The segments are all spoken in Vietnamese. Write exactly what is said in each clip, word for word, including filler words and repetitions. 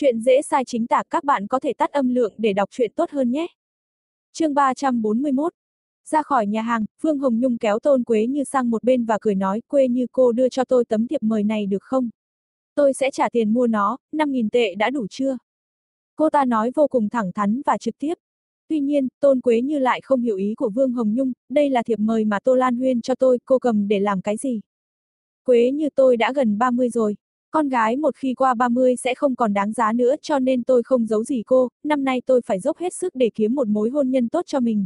Chuyện dễ sai chính tả, các bạn có thể tắt âm lượng để đọc truyện tốt hơn nhé. Chương ba trăm bốn mươi mốt. Ra khỏi nhà hàng, Phương Hồng Nhung kéo Tôn Quế Như sang một bên và cười nói, Quế Như cô đưa cho tôi tấm thiệp mời này được không? Tôi sẽ trả tiền mua nó, năm nghìn tệ đã đủ chưa? Cô ta nói vô cùng thẳng thắn và trực tiếp. Tuy nhiên, Tôn Quế Như lại không hiểu ý của Vương Hồng Nhung, đây là thiệp mời mà Tô Lan Huyên cho tôi, cô cầm để làm cái gì? Quế Như, tôi đã gần ba mươi rồi. Con gái một khi qua ba mươi sẽ không còn đáng giá nữa, cho nên tôi không giấu gì cô, năm nay tôi phải dốc hết sức để kiếm một mối hôn nhân tốt cho mình.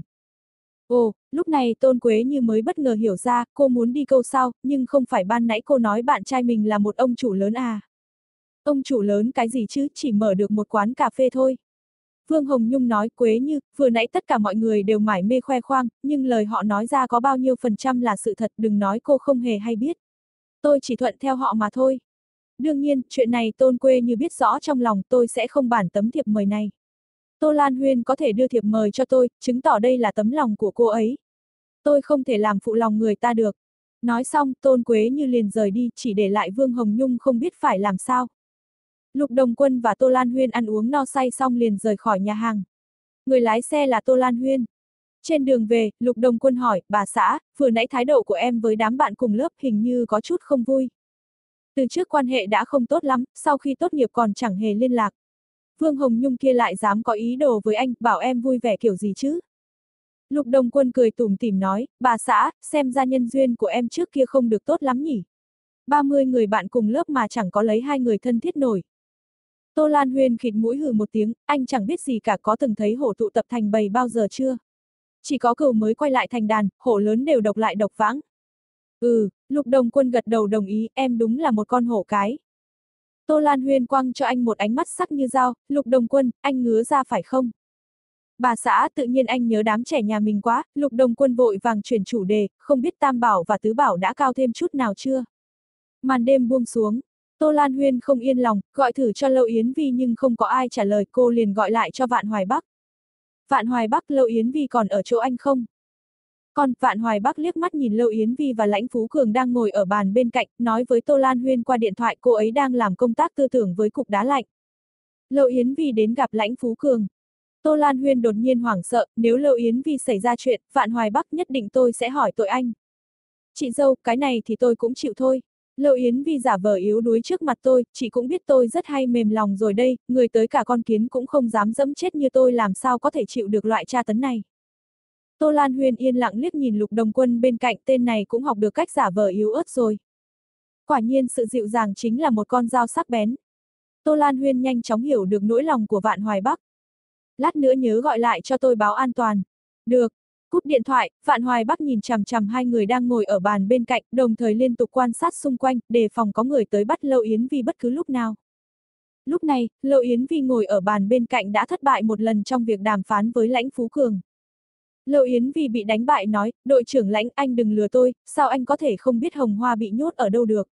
Ồ, lúc này Tôn Quế Như mới bất ngờ hiểu ra, cô muốn đi câu sao, nhưng không phải ban nãy cô nói bạn trai mình là một ông chủ lớn à? Ông chủ lớn cái gì chứ, chỉ mở được một quán cà phê thôi. Vương Hồng Nhung nói, Quế Như, vừa nãy tất cả mọi người đều mải mê khoe khoang, nhưng lời họ nói ra có bao nhiêu phần trăm là sự thật, đừng nói cô không hề hay biết. Tôi chỉ thuận theo họ mà thôi. Đương nhiên, chuyện này Tôn Quế Như biết rõ trong lòng, tôi sẽ không bản tấm thiệp mời này. Tô Lan Huyên có thể đưa thiệp mời cho tôi, chứng tỏ đây là tấm lòng của cô ấy. Tôi không thể làm phụ lòng người ta được. Nói xong, Tôn Quế Như liền rời đi, chỉ để lại Vương Hồng Nhung không biết phải làm sao. Lục Đồng Quân và Tô Lan Huyên ăn uống no say xong liền rời khỏi nhà hàng. Người lái xe là Tô Lan Huyên. Trên đường về, Lục Đồng Quân hỏi, bà xã, vừa nãy thái độ của em với đám bạn cùng lớp hình như có chút không vui. Từ trước quan hệ đã không tốt lắm, sau khi tốt nghiệp còn chẳng hề liên lạc. Vương Hồng Nhung kia lại dám có ý đồ với anh, bảo em vui vẻ kiểu gì chứ? Lục Đồng Quân cười tủm tỉm nói, bà xã, xem ra nhân duyên của em trước kia không được tốt lắm nhỉ. ba mươi người bạn cùng lớp mà chẳng có lấy hai người thân thiết nổi. Tô Lan Huyên khịt mũi hừ một tiếng, anh chẳng biết gì cả, có từng thấy hổ tụ tập thành bầy bao giờ chưa? Chỉ có cừu mới quay lại thành đàn, hổ lớn đều độc lại độc vãng. Ừ, Lục Đồng Quân gật đầu đồng ý, em đúng là một con hổ cái. Tô Lan Huyên quăng cho anh một ánh mắt sắc như dao, Lục Đồng Quân, anh ngứa ra phải không? Bà xã, tự nhiên anh nhớ đám trẻ nhà mình quá, Lục Đồng Quân vội vàng chuyển chủ đề, không biết Tam Bảo và Tứ Bảo đã cao thêm chút nào chưa? Màn đêm buông xuống, Tô Lan Huyên không yên lòng, gọi thử cho Lâu Yến Vi nhưng không có ai trả lời, cô liền gọi lại cho Vạn Hoài Bắc. Vạn Hoài Bắc, Lâu Yến Vi còn ở chỗ anh không? Còn, Vạn Hoài Bắc liếc mắt nhìn Lâu Yến Vi và Lãnh Phú Cường đang ngồi ở bàn bên cạnh, nói với Tô Lan Huyên qua điện thoại cô ấy đang làm công tác tư tưởng với cục đá lạnh. Lâu Yến Vi đến gặp Lãnh Phú Cường. Tô Lan Huyên đột nhiên hoảng sợ, nếu Lâu Yến Vi xảy ra chuyện, Vạn Hoài Bắc nhất định tôi sẽ hỏi tội anh. Chị dâu, cái này thì tôi cũng chịu thôi. Lâu Yến Vi giả vờ yếu đuối trước mặt tôi, chị cũng biết tôi rất hay mềm lòng rồi đây, người tới cả con kiến cũng không dám dẫm chết như tôi, làm sao có thể chịu được loại tra tấn này. Tô Lan Huyên yên lặng liếc nhìn Lục Đồng Quân bên cạnh, tên này cũng học được cách giả vờ yếu ớt rồi. Quả nhiên sự dịu dàng chính là một con dao sắc bén. Tô Lan Huyên nhanh chóng hiểu được nỗi lòng của Vạn Hoài Bắc. Lát nữa nhớ gọi lại cho tôi báo an toàn. Được. Cúp điện thoại, Vạn Hoài Bắc nhìn chằm chằm hai người đang ngồi ở bàn bên cạnh, đồng thời liên tục quan sát xung quanh, đề phòng có người tới bắt Lâu Yến Vi bất cứ lúc nào. Lúc này, Lâu Yến Vi ngồi ở bàn bên cạnh đã thất bại một lần trong việc đàm phán với Lãnh Phú Cường. Lâu Yến Vi bị đánh bại nói, đội trưởng Lãnh, anh đừng lừa tôi, sao anh có thể không biết Hồng Hoa bị nhốt ở đâu được.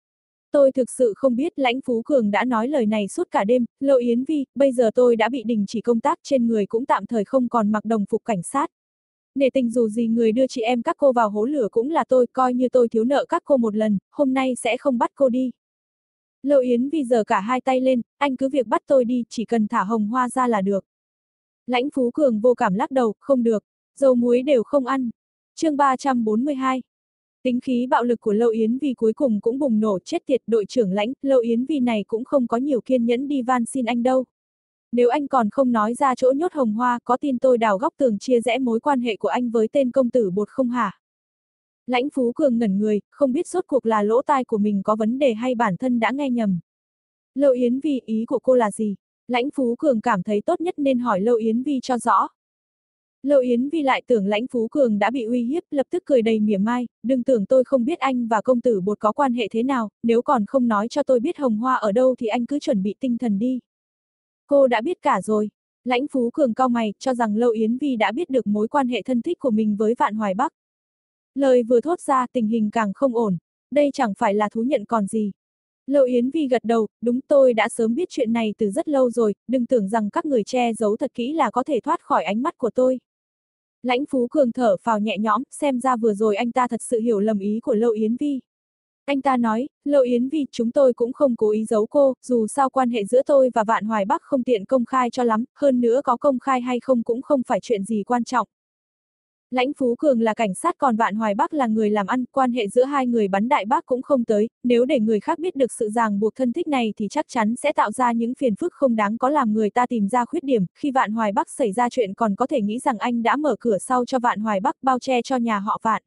Tôi thực sự không biết, Lãnh Phú Cường đã nói lời này suốt cả đêm, Lâu Yến Vi, bây giờ tôi đã bị đình chỉ công tác, trên người cũng tạm thời không còn mặc đồng phục cảnh sát. Nể tình dù gì người đưa chị em các cô vào hố lửa cũng là tôi, coi như tôi thiếu nợ các cô một lần, hôm nay sẽ không bắt cô đi. Lâu Yến Vi giơ cả hai tay lên, anh cứ việc bắt tôi đi, chỉ cần thả Hồng Hoa ra là được. Lãnh Phú Cường vô cảm lắc đầu, không được, dầu muối đều không ăn. Chương ba trăm bốn mươi hai. Tính khí bạo lực của Lâu Yến Vi cuối cùng cũng bùng nổ, chết tiệt, đội trưởng Lãnh, Lâu Yến Vi này cũng không có nhiều kiên nhẫn đi van xin anh đâu. Nếu anh còn không nói ra chỗ nhốt Hồng Hoa, có tin tôi đào góc tường chia rẽ mối quan hệ của anh với tên công tử bột không hả? Lãnh Phú Cường ngẩn người, không biết rốt cuộc là lỗ tai của mình có vấn đề hay bản thân đã nghe nhầm. Lâu Yến Vi, ý của cô là gì? Lãnh Phú Cường cảm thấy tốt nhất nên hỏi Lâu Yến Vi cho rõ. Lâu Yến Vi lại tưởng Lãnh Phú Cường đã bị uy hiếp, lập tức cười đầy mỉa mai, đừng tưởng tôi không biết anh và công tử bột có quan hệ thế nào, nếu còn không nói cho tôi biết Hồng Hoa ở đâu thì anh cứ chuẩn bị tinh thần đi. Cô đã biết cả rồi. Lãnh Phú Cường cau mày, cho rằng Lâu Yến Vi đã biết được mối quan hệ thân thích của mình với Vạn Hoài Bắc. Lời vừa thốt ra, tình hình càng không ổn, đây chẳng phải là thú nhận còn gì. Lâu Yến Vi gật đầu, đúng, tôi đã sớm biết chuyện này từ rất lâu rồi, đừng tưởng rằng các người che giấu thật kỹ là có thể thoát khỏi ánh mắt của tôi. Lãnh Phú Cường thở phào nhẹ nhõm, xem ra vừa rồi anh ta thật sự hiểu lầm ý của Lâu Yến Vi. Anh ta nói, Lộ Yến Vi, chúng tôi cũng không cố ý giấu cô, dù sao quan hệ giữa tôi và Vạn Hoài Bắc không tiện công khai cho lắm, hơn nữa có công khai hay không cũng không phải chuyện gì quan trọng. Lãnh Phú Cường là cảnh sát còn Vạn Hoài Bắc là người làm ăn, quan hệ giữa hai người bắn đại bác cũng không tới, nếu để người khác biết được sự ràng buộc thân thích này thì chắc chắn sẽ tạo ra những phiền phức không đáng có, làm người ta tìm ra khuyết điểm, khi Vạn Hoài Bắc xảy ra chuyện còn có thể nghĩ rằng anh đã mở cửa sau cho Vạn Hoài Bắc, bao che cho nhà họ Vạn.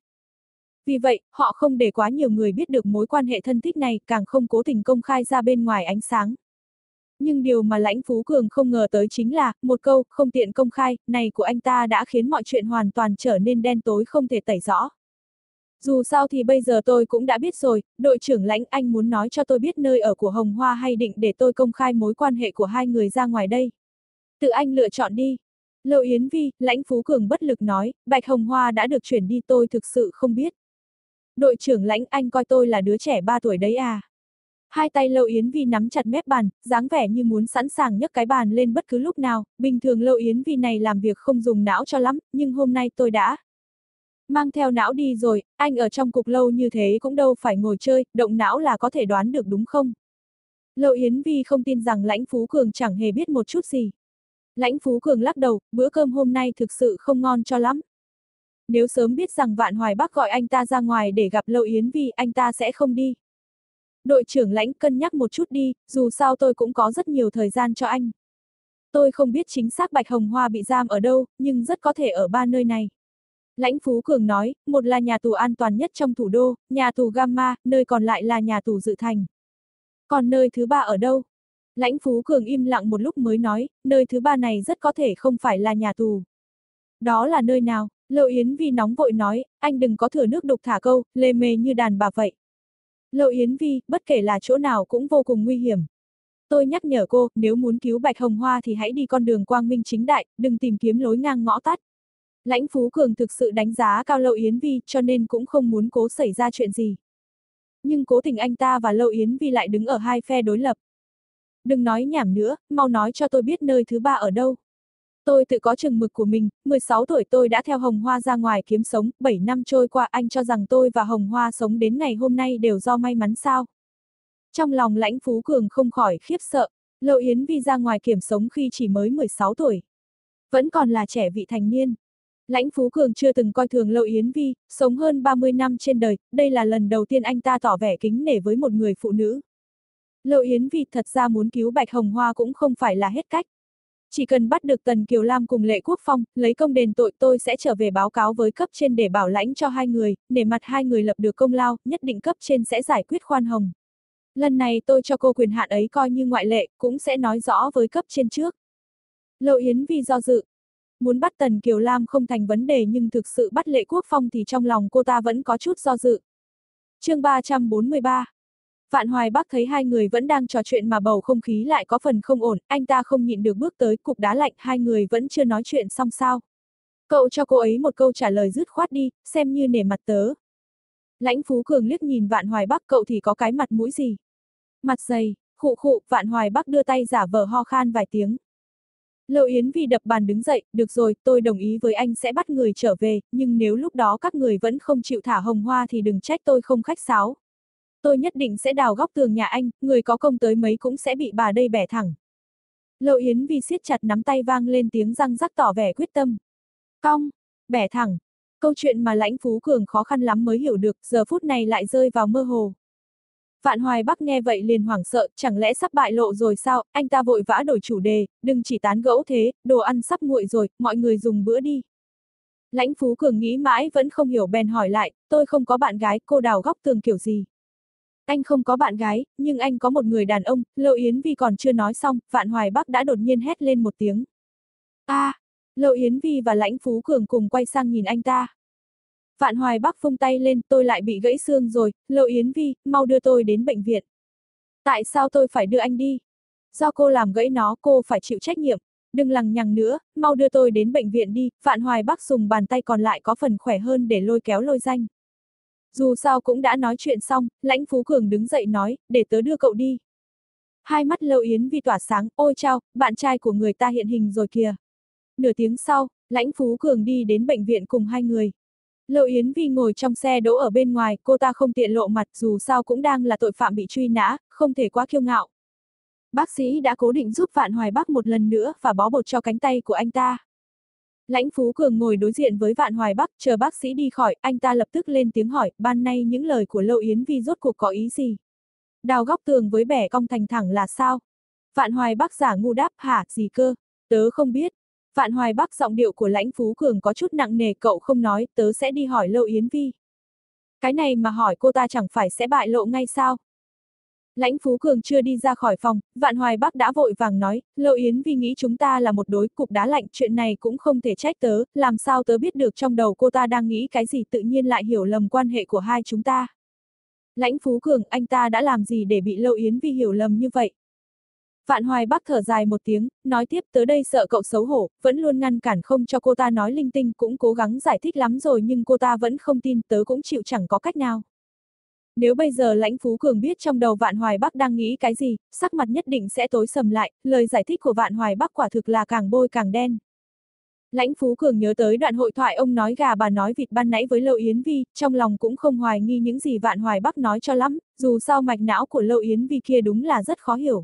Vì vậy, họ không để quá nhiều người biết được mối quan hệ thân thích này, càng không cố tình công khai ra bên ngoài ánh sáng. Nhưng điều mà Lãnh Phú Cường không ngờ tới chính là, một câu, không tiện công khai, này của anh ta đã khiến mọi chuyện hoàn toàn trở nên đen tối không thể tẩy rõ. Dù sao thì bây giờ tôi cũng đã biết rồi, đội trưởng Lãnh, anh muốn nói cho tôi biết nơi ở của Hồng Hoa hay định để tôi công khai mối quan hệ của hai người ra ngoài đây? Tự anh lựa chọn đi. Lộ Yến Vi, Lãnh Phú Cường bất lực nói, Bạch Hồng Hoa đã được chuyển đi, tôi thực sự không biết. Đội trưởng Lãnh, anh coi tôi là đứa trẻ ba tuổi đấy à? Hai tay Lộ Yến Vi nắm chặt mép bàn, dáng vẻ như muốn sẵn sàng nhấc cái bàn lên bất cứ lúc nào, bình thường Lộ Yến Vi này làm việc không dùng não cho lắm, nhưng hôm nay tôi đã mang theo não đi rồi, anh ở trong cục lâu như thế cũng đâu phải ngồi chơi, động não là có thể đoán được đúng không? Lộ Yến Vi không tin rằng Lãnh Phú Cường chẳng hề biết một chút gì. Lãnh Phú Cường lắc đầu, bữa cơm hôm nay thực sự không ngon cho lắm. Nếu sớm biết rằng Vạn Hoài Bắc gọi anh ta ra ngoài để gặp Lộ Yến Vi, anh ta sẽ không đi. Đội trưởng Lãnh, cân nhắc một chút đi, dù sao tôi cũng có rất nhiều thời gian cho anh. Tôi không biết chính xác Bạch Hồng Hoa bị giam ở đâu, nhưng rất có thể ở ba nơi này. Lãnh Phú Cường nói, một là nhà tù an toàn nhất trong thủ đô, nhà tù Gamma, nơi còn lại là nhà tù Dự Thành. Còn nơi thứ ba ở đâu? Lãnh Phú Cường im lặng một lúc mới nói, nơi thứ ba này rất có thể không phải là nhà tù. Đó là nơi nào? Lộ Yến Vi nóng vội nói, anh đừng có thừa nước đục thả câu, lề mề như đàn bà vậy. Lộ Yến Vi, bất kể là chỗ nào cũng vô cùng nguy hiểm. Tôi nhắc nhở cô, nếu muốn cứu Bạch Hồng Hoa thì hãy đi con đường quang minh chính đại, đừng tìm kiếm lối ngang ngõ tắt. Lãnh Phú Cường thực sự đánh giá cao Lộ Yến Vi cho nên cũng không muốn cố xảy ra chuyện gì. Nhưng cố tình anh ta và Lộ Yến Vi lại đứng ở hai phe đối lập. Đừng nói nhảm nữa, mau nói cho tôi biết nơi thứ ba ở đâu. Tôi tự có chừng mực của mình, mười sáu tuổi tôi đã theo Hồng Hoa ra ngoài kiếm sống, bảy năm trôi qua anh cho rằng tôi và Hồng Hoa sống đến ngày hôm nay đều do may mắn sao? Trong lòng Lãnh Phú Cường không khỏi khiếp sợ, Lộ Yến Vi ra ngoài kiếm sống khi chỉ mới mười sáu tuổi. Vẫn còn là trẻ vị thành niên. Lãnh Phú Cường chưa từng coi thường Lộ Yến Vi, sống hơn ba mươi năm trên đời, đây là lần đầu tiên anh ta tỏ vẻ kính nể với một người phụ nữ. Lộ Yến Vi thật ra muốn cứu Bạch Hồng Hoa cũng không phải là hết cách. Chỉ cần bắt được Tần Kiều Lam cùng Lệ Quốc Phong, lấy công đền tội, tôi sẽ trở về báo cáo với cấp trên để bảo lãnh cho hai người, để mặt hai người lập được công lao, nhất định cấp trên sẽ giải quyết khoan hồng. Lần này tôi cho cô quyền hạn ấy coi như ngoại lệ, cũng sẽ nói rõ với cấp trên trước. Lộ Yến Vi do dự. Muốn bắt Tần Kiều Lam không thành vấn đề nhưng thực sự bắt Lệ Quốc Phong thì trong lòng cô ta vẫn có chút do dự. Chương ba trăm bốn mươi ba. Vạn Hoài Bắc thấy hai người vẫn đang trò chuyện mà bầu không khí lại có phần không ổn, anh ta không nhịn được bước tới, cục đá lạnh, hai người vẫn chưa nói chuyện xong sao. Cậu cho cô ấy một câu trả lời dứt khoát đi, xem như nể mặt tớ. Lãnh Phú Cường liếc nhìn Vạn Hoài Bắc, cậu thì có cái mặt mũi gì? Mặt dày, khụ khụ, Vạn Hoài Bắc đưa tay giả vờ ho khan vài tiếng. Lộ Yến Vi đập bàn đứng dậy, được rồi, tôi đồng ý với anh sẽ bắt người trở về, nhưng nếu lúc đó các người vẫn không chịu thả Hồng Hoa thì đừng trách tôi không khách sáo. Tôi nhất định sẽ đào góc tường nhà anh, người có công tới mấy cũng sẽ bị bà đây bẻ thẳng. Lộ Yến Vi siết chặt nắm tay, vang lên tiếng răng rắc tỏ vẻ quyết tâm. Cong, bẻ thẳng. Câu chuyện mà Lãnh Phú Cường khó khăn lắm mới hiểu được, giờ phút này lại rơi vào mơ hồ. Vạn Hoài Bắc nghe vậy liền hoảng sợ, chẳng lẽ sắp bại lộ rồi sao, anh ta vội vã đổi chủ đề, đừng chỉ tán gẫu thế, đồ ăn sắp nguội rồi, mọi người dùng bữa đi. Lãnh Phú Cường nghĩ mãi vẫn không hiểu bèn hỏi lại, tôi không có bạn gái, cô đào góc tường kiểu gì? Anh không có bạn gái, nhưng anh có một người đàn ông, Lộ Yến Vi còn chưa nói xong, Vạn Hoài Bắc đã đột nhiên hét lên một tiếng. A! À, Lộ Yến Vi và Lãnh Phú Cường cùng quay sang nhìn anh ta. Vạn Hoài Bắc vung tay lên, tôi lại bị gãy xương rồi, Lộ Yến Vi, mau đưa tôi đến bệnh viện. Tại sao tôi phải đưa anh đi? Do cô làm gãy nó, cô phải chịu trách nhiệm. Đừng lằng nhằng nữa, mau đưa tôi đến bệnh viện đi, Vạn Hoài Bắc dùng bàn tay còn lại có phần khỏe hơn để lôi kéo Lôi Danh. Dù sao cũng đã nói chuyện xong, Lãnh Phú Cường đứng dậy nói, để tớ đưa cậu đi. Hai mắt Lộ Yến Vi tỏa sáng, ôi chao, bạn trai của người ta hiện hình rồi kìa. Nửa tiếng sau, Lãnh Phú Cường đi đến bệnh viện cùng hai người. Lộ Yến Vi ngồi trong xe đỗ ở bên ngoài, cô ta không tiện lộ mặt dù sao cũng đang là tội phạm bị truy nã, không thể quá kiêu ngạo. Bác sĩ đã cố định giúp Vạn Hoài Bắc một lần nữa và bó bột cho cánh tay của anh ta. Lãnh Phú Cường ngồi đối diện với Vạn Hoài Bắc, chờ bác sĩ đi khỏi, anh ta lập tức lên tiếng hỏi, ban nay những lời của Lộ Yến Vi rốt cuộc có ý gì? Đào góc tường với bẻ cong thành thẳng là sao? Vạn Hoài Bắc giả ngu đáp, hả, gì cơ? Tớ không biết. Vạn Hoài Bắc giọng điệu của Lãnh Phú Cường có chút nặng nề, cậu không nói, tớ sẽ đi hỏi Lộ Yến Vi. Cái này mà hỏi cô ta chẳng phải sẽ bại lộ ngay sao? Lãnh Phú Cường chưa đi ra khỏi phòng, Vạn Hoài Bắc đã vội vàng nói, Lộ Yến Vi nghĩ chúng ta là một đối cục đá lạnh, chuyện này cũng không thể trách tớ, làm sao tớ biết được trong đầu cô ta đang nghĩ cái gì, tự nhiên lại hiểu lầm quan hệ của hai chúng ta. Lãnh Phú Cường, anh ta đã làm gì để bị Lộ Yến Vi hiểu lầm như vậy? Vạn Hoài Bắc thở dài một tiếng, nói tiếp, tớ đây sợ cậu xấu hổ, vẫn luôn ngăn cản không cho cô ta nói linh tinh, cũng cố gắng giải thích lắm rồi nhưng cô ta vẫn không tin, tớ cũng chịu chẳng có cách nào. Nếu bây giờ Lãnh Phú Cường biết trong đầu Vạn Hoài Bắc đang nghĩ cái gì, sắc mặt nhất định sẽ tối sầm lại, lời giải thích của Vạn Hoài Bắc quả thực là càng bôi càng đen. Lãnh Phú Cường nhớ tới đoạn hội thoại ông nói gà bà nói vịt ban nãy với Lộ Yến Vi, trong lòng cũng không hoài nghi những gì Vạn Hoài Bắc nói cho lắm, dù sao mạch não của Lộ Yến Vi kia đúng là rất khó hiểu.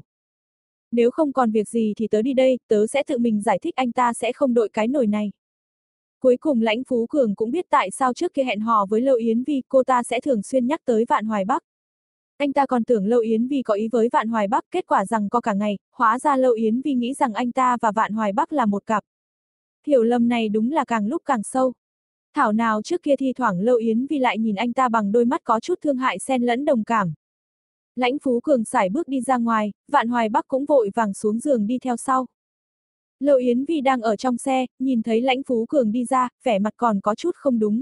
Nếu không còn việc gì thì tớ đi đây, tớ sẽ tự mình giải thích, anh ta sẽ không đội cái nổi này. Cuối cùng Lãnh Phú Cường cũng biết tại sao trước kia hẹn hò với Lộ Yến Vi cô ta sẽ thường xuyên nhắc tới Vạn Hoài Bắc. Anh ta còn tưởng Lộ Yến Vi có ý với Vạn Hoài Bắc, kết quả rằng có cả ngày, hóa ra Lộ Yến Vi nghĩ rằng anh ta và Vạn Hoài Bắc là một cặp. Hiểu lầm này đúng là càng lúc càng sâu. Thảo nào trước kia thi thoảng Lộ Yến Vi lại nhìn anh ta bằng đôi mắt có chút thương hại xen lẫn đồng cảm. Lãnh Phú Cường sải bước đi ra ngoài, Vạn Hoài Bắc cũng vội vàng xuống giường đi theo sau. Lộ Yến Vi đang ở trong xe, nhìn thấy Lãnh Phú Cường đi ra, vẻ mặt còn có chút không đúng.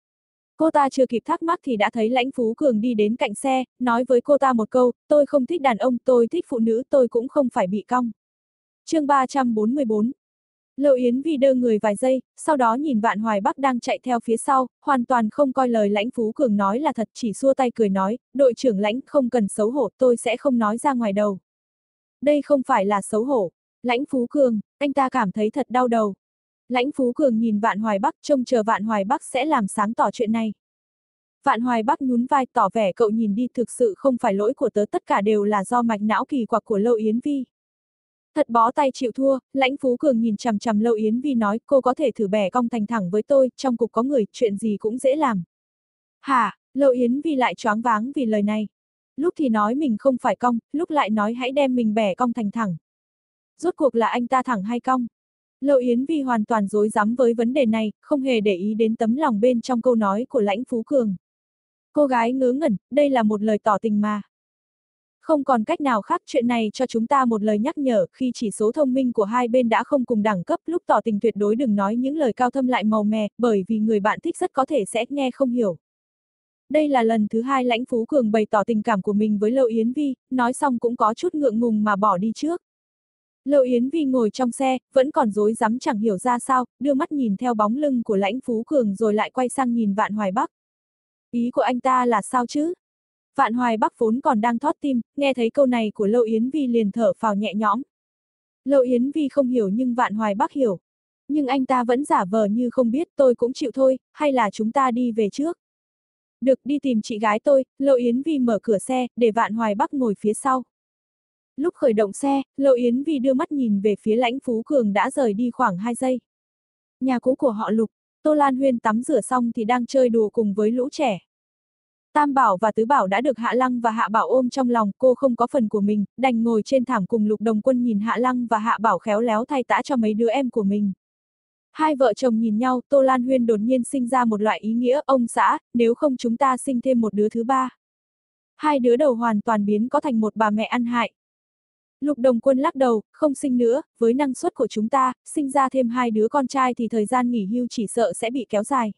Cô ta chưa kịp thắc mắc thì đã thấy Lãnh Phú Cường đi đến cạnh xe, nói với cô ta một câu, tôi không thích đàn ông, tôi thích phụ nữ, tôi cũng không phải bị cong. Chương ba trăm bốn mươi bốn. Lộ Yến Vi đơ người vài giây, sau đó nhìn Vạn Hoài Bắc đang chạy theo phía sau, hoàn toàn không coi lời Lãnh Phú Cường nói là thật, chỉ xua tay cười nói, đội trưởng Lãnh không cần xấu hổ, tôi sẽ không nói ra ngoài đầu. Đây không phải là xấu hổ. Lãnh Phú Cường, anh ta cảm thấy thật đau đầu. Lãnh Phú Cường nhìn Vạn Hoài Bắc, trông chờ Vạn Hoài Bắc sẽ làm sáng tỏ chuyện này. Vạn Hoài Bắc nhún vai tỏ vẻ, cậu nhìn đi, thực sự không phải lỗi của tớ, tất cả đều là do mạch não kỳ quặc của Lộ Yến Vi. Thật bó tay chịu thua, Lãnh Phú Cường nhìn chằm chằm Lộ Yến Vi nói, cô có thể thử bẻ cong thành thẳng với tôi, trong cục có người, chuyện gì cũng dễ làm. Hả, Lộ Yến Vi lại choáng váng vì lời này. Lúc thì nói mình không phải cong, lúc lại nói hãy đem mình bẻ cong thành thẳng. Rốt cuộc là anh ta thẳng hay cong? Lộ Yến Vi hoàn toàn rối rắm với vấn đề này, không hề để ý đến tấm lòng bên trong câu nói của Lãnh Phú Cường. Cô gái ngớ ngẩn, đây là một lời tỏ tình mà. Không còn cách nào khác, chuyện này cho chúng ta một lời nhắc nhở, khi chỉ số thông minh của hai bên đã không cùng đẳng cấp, lúc tỏ tình tuyệt đối đừng nói những lời cao thâm lại màu mè, bởi vì người bạn thích rất có thể sẽ nghe không hiểu. Đây là lần thứ hai Lãnh Phú Cường bày tỏ tình cảm của mình với Lộ Yến Vi, nói xong cũng có chút ngượng ngùng mà bỏ đi trước. Lộ Yến Vi ngồi trong xe, vẫn còn rối rắm chẳng hiểu ra sao, đưa mắt nhìn theo bóng lưng của Lãnh Phú Cường rồi lại quay sang nhìn Vạn Hoài Bắc. Ý của anh ta là sao chứ? Vạn Hoài Bắc vốn còn đang thót tim, nghe thấy câu này của Lộ Yến Vi liền thở phào nhẹ nhõm. Lộ Yến Vi không hiểu nhưng Vạn Hoài Bắc hiểu. Nhưng anh ta vẫn giả vờ như không biết, tôi cũng chịu thôi, hay là chúng ta đi về trước? Được, đi tìm chị gái tôi. Lộ Yến Vi mở cửa xe, để Vạn Hoài Bắc ngồi phía sau. Lúc khởi động xe, Lộ Yến Vi đưa mắt nhìn về phía Lãnh Phú Cường đã rời đi khoảng hai giây. Nhà cũ của họ Lục, Tô Lan Huyên tắm rửa xong thì đang chơi đùa cùng với lũ trẻ. Tam Bảo và Tứ Bảo đã được Hạ Lăng và Hạ Bảo ôm trong lòng, cô không có phần của mình, đành ngồi trên thảm cùng Lục Đồng Quân nhìn Hạ Lăng và Hạ Bảo khéo léo thay tã cho mấy đứa em của mình. Hai vợ chồng nhìn nhau, Tô Lan Huyên đột nhiên sinh ra một loại ý nghĩa, ông xã, nếu không chúng ta sinh thêm một đứa thứ ba. Hai đứa đầu hoàn toàn biến có thành một bà mẹ ăn hại. Lục Đồng Quân lắc đầu, không sinh nữa, với năng suất của chúng ta, sinh ra thêm hai đứa con trai thì thời gian nghỉ hưu chỉ sợ sẽ bị kéo dài.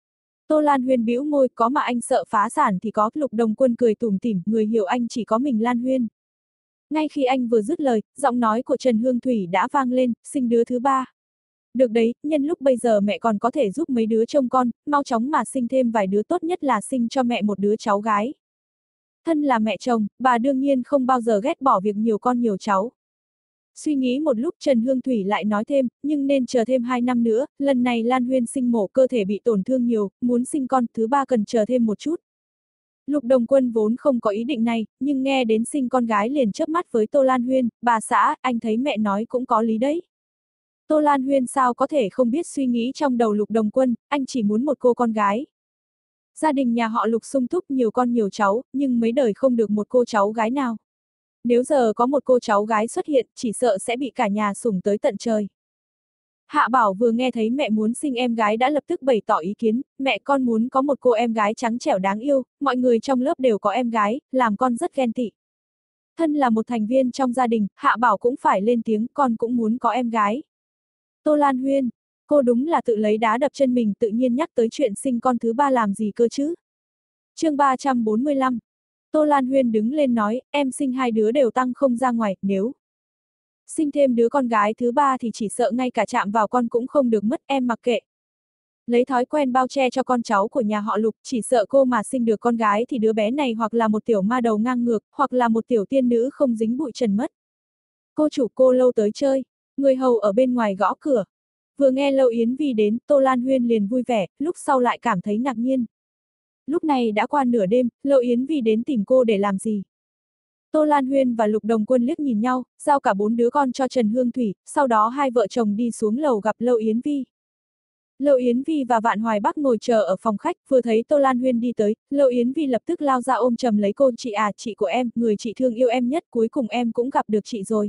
Tô Lan Huyên bĩu môi, có mà anh sợ phá sản thì có. Lục Đồng Quân cười tủm tỉm, người hiểu anh chỉ có mình Lan Huyên. Ngay khi anh vừa dứt lời, giọng nói của Trần Hương Thủy đã vang lên, sinh đứa thứ ba. Được đấy, nhân lúc bây giờ mẹ còn có thể giúp mấy đứa trông con, mau chóng mà sinh thêm vài đứa, tốt nhất là sinh cho mẹ một đứa cháu gái. Thân là mẹ chồng, bà đương nhiên không bao giờ ghét bỏ việc nhiều con nhiều cháu. Suy nghĩ một lúc Trần Hương Thủy lại nói thêm, nhưng nên chờ thêm hai năm nữa, lần này Lan Huyên sinh mổ cơ thể bị tổn thương nhiều, muốn sinh con thứ ba cần chờ thêm một chút. Lục Đồng Quân vốn không có ý định này, nhưng nghe đến sinh con gái liền chớp mắt với Tô Lan Huyên, bà xã, anh thấy mẹ nói cũng có lý đấy. Tô Lan Huyên sao có thể không biết suy nghĩ trong đầu Lục Đồng Quân, anh chỉ muốn một cô con gái. Gia đình nhà họ Lục sung túc nhiều con nhiều cháu, nhưng mấy đời không được một cô cháu gái nào. Nếu giờ có một cô cháu gái xuất hiện, chỉ sợ sẽ bị cả nhà sủng tới tận trời. Hạ Bảo vừa nghe thấy mẹ muốn sinh em gái đã lập tức bày tỏ ý kiến, mẹ con muốn có một cô em gái trắng trẻo đáng yêu, mọi người trong lớp đều có em gái, làm con rất ghen tị. Thân là một thành viên trong gia đình, Hạ Bảo cũng phải lên tiếng, con cũng muốn có em gái. Tô Lan Huyên, cô đúng là tự lấy đá đập chân mình, tự nhiên nhắc tới chuyện sinh con thứ ba làm gì cơ chứ. Chương ba trăm bốn mươi lăm. Tô Lan Huyên đứng lên nói, em sinh hai đứa đều tăng không ra ngoài, nếu sinh thêm đứa con gái thứ ba thì chỉ sợ ngay cả chạm vào con cũng không được mất, em mặc kệ. Lấy thói quen bao che cho con cháu của nhà họ Lục, chỉ sợ cô mà sinh được con gái thì đứa bé này hoặc là một tiểu ma đầu ngang ngược, hoặc là một tiểu tiên nữ không dính bụi trần mất. Cô chủ cô Lâu tới chơi, người hầu ở bên ngoài gõ cửa. Vừa nghe Lâu Yến Vi đến, Tô Lan Huyên liền vui vẻ, lúc sau lại cảm thấy ngạc nhiên. Lúc này đã qua nửa đêm, Lâu Yến Vi đến tìm cô để làm gì? Tô Lan Huyên và Lục Đồng Quân liếc nhìn nhau, giao cả bốn đứa con cho Trần Hương Thủy, sau đó hai vợ chồng đi xuống lầu gặp Lâu Yến Vi. Lâu Yến Vi và Vạn Hoài Bắc ngồi chờ ở phòng khách, vừa thấy Tô Lan Huyên đi tới, Lâu Yến Vi lập tức lao ra ôm chầm lấy cô, chị à, chị của em, người chị thương yêu em nhất, cuối cùng em cũng gặp được chị rồi.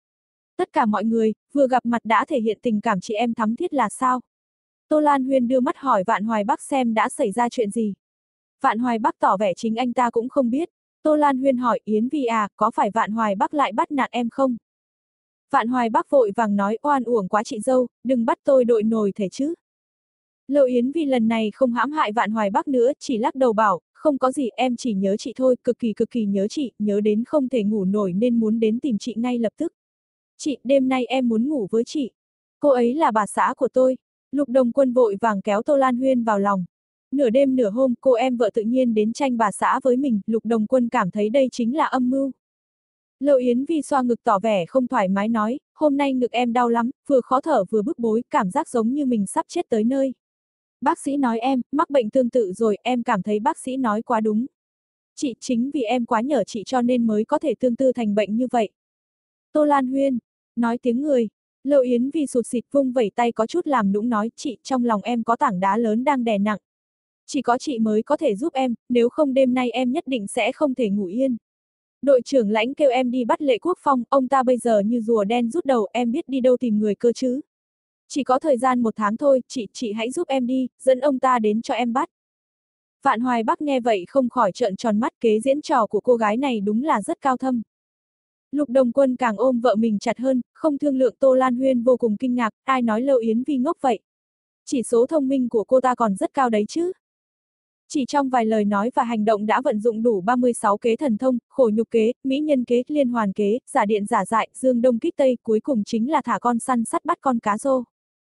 Tất cả mọi người, vừa gặp mặt đã thể hiện tình cảm chị em thắm thiết là sao? Tô Lan Huyên đưa mắt hỏi Vạn Hoài Bắc xem đã xảy ra chuyện gì. Vạn Hoài Bắc tỏ vẻ chính anh ta cũng không biết. Tô Lan Huyên hỏi Yến Vi à, có phải Vạn Hoài Bắc lại bắt nạt em không? Vạn Hoài Bắc vội vàng nói, oan uổng quá chị dâu, đừng bắt tôi đội nổi thể chứ. Lâu Yến Vi lần này không hãm hại Vạn Hoài Bắc nữa, chỉ lắc đầu bảo, không có gì, em chỉ nhớ chị thôi, cực kỳ cực kỳ nhớ chị, nhớ đến không thể ngủ nổi nên muốn đến tìm chị ngay lập tức. Chị, đêm nay em muốn ngủ với chị. Cô ấy là bà xã của tôi. Lục Đồng Quân vội vàng kéo Tô Lan Huyên vào lòng. Nửa đêm nửa hôm, cô em vợ tự nhiên đến tranh bà xã với mình, Lục Đồng Quân cảm thấy đây chính là âm mưu. Lâu Yến Vi xoa ngực tỏ vẻ không thoải mái nói, hôm nay ngực em đau lắm, vừa khó thở vừa bức bối, cảm giác giống như mình sắp chết tới nơi. Bác sĩ nói em, mắc bệnh tương tự rồi, em cảm thấy bác sĩ nói quá đúng. Chị, chính vì em quá nhở chị cho nên mới có thể tương tự thành bệnh như vậy. Tô Lan Huyên, nói tiếng người. Lâu Yến Vi sụt sịt vung vẩy tay có chút làm nũng nói, chị, trong lòng em có tảng đá lớn đang đè nặng. Chỉ có chị mới có thể giúp em, nếu không đêm nay em nhất định sẽ không thể ngủ yên. Đội trưởng Lãnh kêu em đi bắt Lệ Quốc Phong, ông ta bây giờ như rùa đen rút đầu, em biết đi đâu tìm người cơ chứ. Chỉ có thời gian một tháng thôi, chị, chị hãy giúp em đi, dẫn ông ta đến cho em bắt. Vạn Hoài Bắc nghe vậy không khỏi trợn tròn mắt, kế diễn trò của cô gái này đúng là rất cao thâm. Lục Đồng Quân càng ôm vợ mình chặt hơn, không thương lượng. Tô Lan Huyên vô cùng kinh ngạc, ai nói Lâu Yến Vi ngốc vậy? Chỉ số thông minh của cô ta còn rất cao đấy chứ. Chỉ trong vài lời nói và hành động đã vận dụng đủ ba mươi sáu kế thần thông, khổ nhục kế, mỹ nhân kế, liên hoàn kế, giả điện giả dại, dương đông kích tây, cuối cùng chính là thả con săn sắt bắt con cá rô.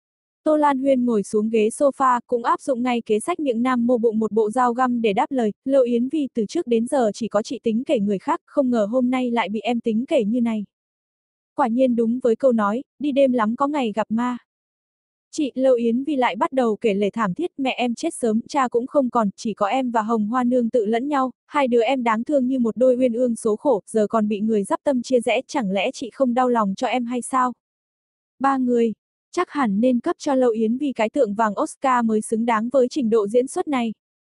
Tô Lan Huyên ngồi xuống ghế sofa, cũng áp dụng ngay kế sách miệng nam mô bụng một bộ dao găm để đáp lời, Lâu Yến Vi từ trước đến giờ chỉ có chị tính kể người khác, không ngờ hôm nay lại bị em tính kể như này. Quả nhiên đúng với câu nói, đi đêm lắm có ngày gặp ma. Chị, Lâu Yến Vi lại bắt đầu kể lể thảm thiết, mẹ em chết sớm, cha cũng không còn, chỉ có em và Hồng Hoa Nương tự lẫn nhau, hai đứa em đáng thương như một đôi uyên ương số khổ, giờ còn bị người giáp tâm chia rẽ, chẳng lẽ chị không đau lòng cho em hay sao? Ba người, chắc hẳn nên cấp cho Lâu Yến Vi cái tượng vàng Oscar mới xứng đáng với trình độ diễn xuất này.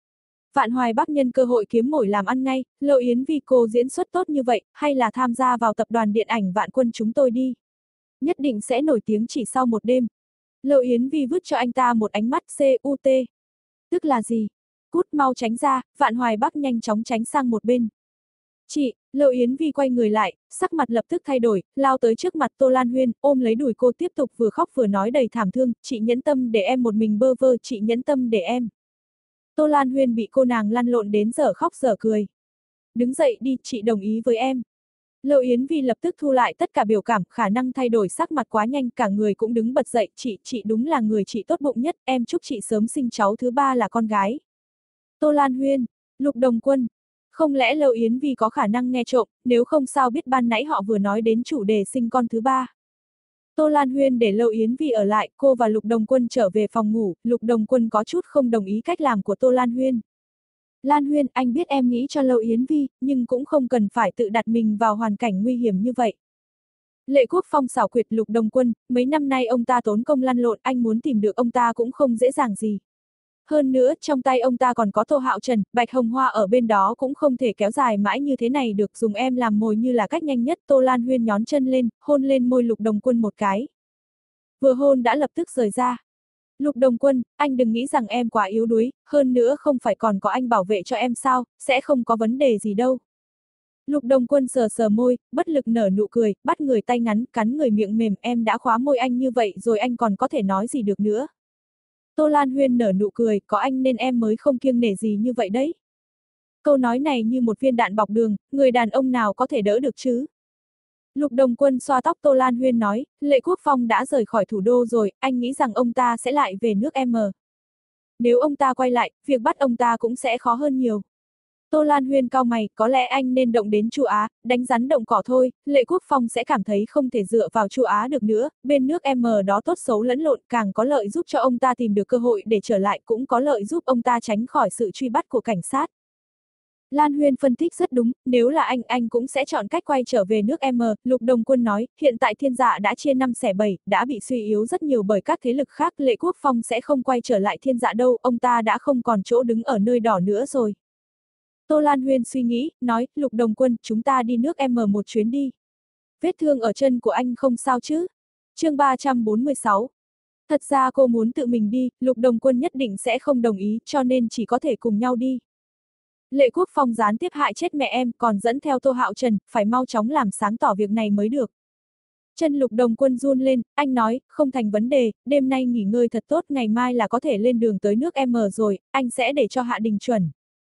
Vạn Hoài Bắc nhân cơ hội kiếm mồi làm ăn ngay, Lâu Yến Vi cô diễn xuất tốt như vậy, hay là tham gia vào tập đoàn điện ảnh Vạn Quân chúng tôi đi. Nhất định sẽ nổi tiếng chỉ sau một đêm. Lâu Yến Vi vứt cho anh ta một ánh mắt C U T. Tức là gì? Cút mau tránh ra, Vạn Hoài Bắc nhanh chóng tránh sang một bên. Chị, Lâu Yến Vi quay người lại, sắc mặt lập tức thay đổi, lao tới trước mặt Tô Lan Huyên, ôm lấy đùi cô tiếp tục vừa khóc vừa nói đầy thảm thương, chị nhẫn tâm để em một mình bơ vơ, chị nhẫn tâm để em. Tô Lan Huyên bị cô nàng lăn lộn đến giờ khóc giờ cười. Đứng dậy đi, chị đồng ý với em. Lâu Yến Vi lập tức thu lại tất cả biểu cảm, khả năng thay đổi sắc mặt quá nhanh, cả người cũng đứng bật dậy, chị, chị đúng là người chị tốt bụng nhất, em chúc chị sớm sinh cháu thứ ba là con gái. Tô Lan Huyên, Lục Đồng Quân, Không lẽ Lâu Yến Vi có khả năng nghe trộm, nếu không sao biết ban nãy họ vừa nói đến chủ đề sinh con thứ ba. Tô Lan Huyên để Lâu Yến Vi ở lại, cô và Lục Đồng Quân trở về phòng ngủ, Lục Đồng Quân có chút không đồng ý cách làm của Tô Lan Huyên. Lan Huyên, anh biết em nghĩ cho Lâu Yến Vi, nhưng cũng không cần phải tự đặt mình vào hoàn cảnh nguy hiểm như vậy. Lệ Quốc Phong xảo quyệt Lục Đồng Quân, mấy năm nay ông ta tốn công lăn lộn, anh muốn tìm được ông ta cũng không dễ dàng gì. Hơn nữa, trong tay ông ta còn có Tô Hạo Trần, Bạch Hồng Hoa ở bên đó cũng không thể kéo dài mãi như thế này được, dùng em làm mồi như là cách nhanh nhất. Tô Lan Huyên nhón chân lên, hôn lên môi Lục Đồng Quân một cái. Vừa hôn đã lập tức rời ra. Lục Đồng Quân, anh đừng nghĩ rằng em quá yếu đuối, hơn nữa không phải còn có anh bảo vệ cho em sao, sẽ không có vấn đề gì đâu. Lục Đồng Quân sờ sờ môi, bất lực nở nụ cười, bắt người tay ngắn, cắn người miệng mềm, em đã khóa môi anh như vậy rồi anh còn có thể nói gì được nữa. Tô Lan Huyên nở nụ cười, có anh nên em mới không kiêng nể gì như vậy đấy. Câu nói này như một viên đạn bọc đường, người đàn ông nào có thể đỡ được chứ? Lục Đồng Quân xoa tóc Tô Lan Huyên nói, Lệ Quốc Phong đã rời khỏi thủ đô rồi, anh nghĩ rằng ông ta sẽ lại về nước M. Nếu ông ta quay lại, việc bắt ông ta cũng sẽ khó hơn nhiều. Tô Lan Huyên cau mày, có lẽ anh nên động đến Chu Á, đánh rắn động cỏ thôi, Lệ Quốc Phong sẽ cảm thấy không thể dựa vào Chu Á được nữa, bên nước M đó tốt xấu lẫn lộn, càng có lợi giúp cho ông ta tìm được cơ hội để trở lại, cũng có lợi giúp ông ta tránh khỏi sự truy bắt của cảnh sát. Lan Huyên phân tích rất đúng, nếu là anh, anh cũng sẽ chọn cách quay trở về nước M, Lục Đồng Quân nói, hiện tại thiên dạ đã chia năm xẻ bảy, đã bị suy yếu rất nhiều bởi các thế lực khác, Lệ Quốc Phong sẽ không quay trở lại thiên dạ đâu, ông ta đã không còn chỗ đứng ở nơi đỏ nữa rồi. Tô Lan Huyên suy nghĩ, nói, Lục Đồng Quân, chúng ta đi nước M một chuyến đi. Vết thương ở chân của anh không sao chứ? Chương ba trăm bốn mươi sáu. Thật ra cô muốn tự mình đi, Lục Đồng Quân nhất định sẽ không đồng ý, cho nên chỉ có thể cùng nhau đi. Lệ Quốc Phong gián tiếp hại chết mẹ em, còn dẫn theo Tô Hạo Trần, phải mau chóng làm sáng tỏ việc này mới được. Chân Lục Đồng Quân run lên, anh nói, không thành vấn đề, đêm nay nghỉ ngơi thật tốt, ngày mai là có thể lên đường tới nước M rồi, anh sẽ để cho Hạ Đình chuẩn.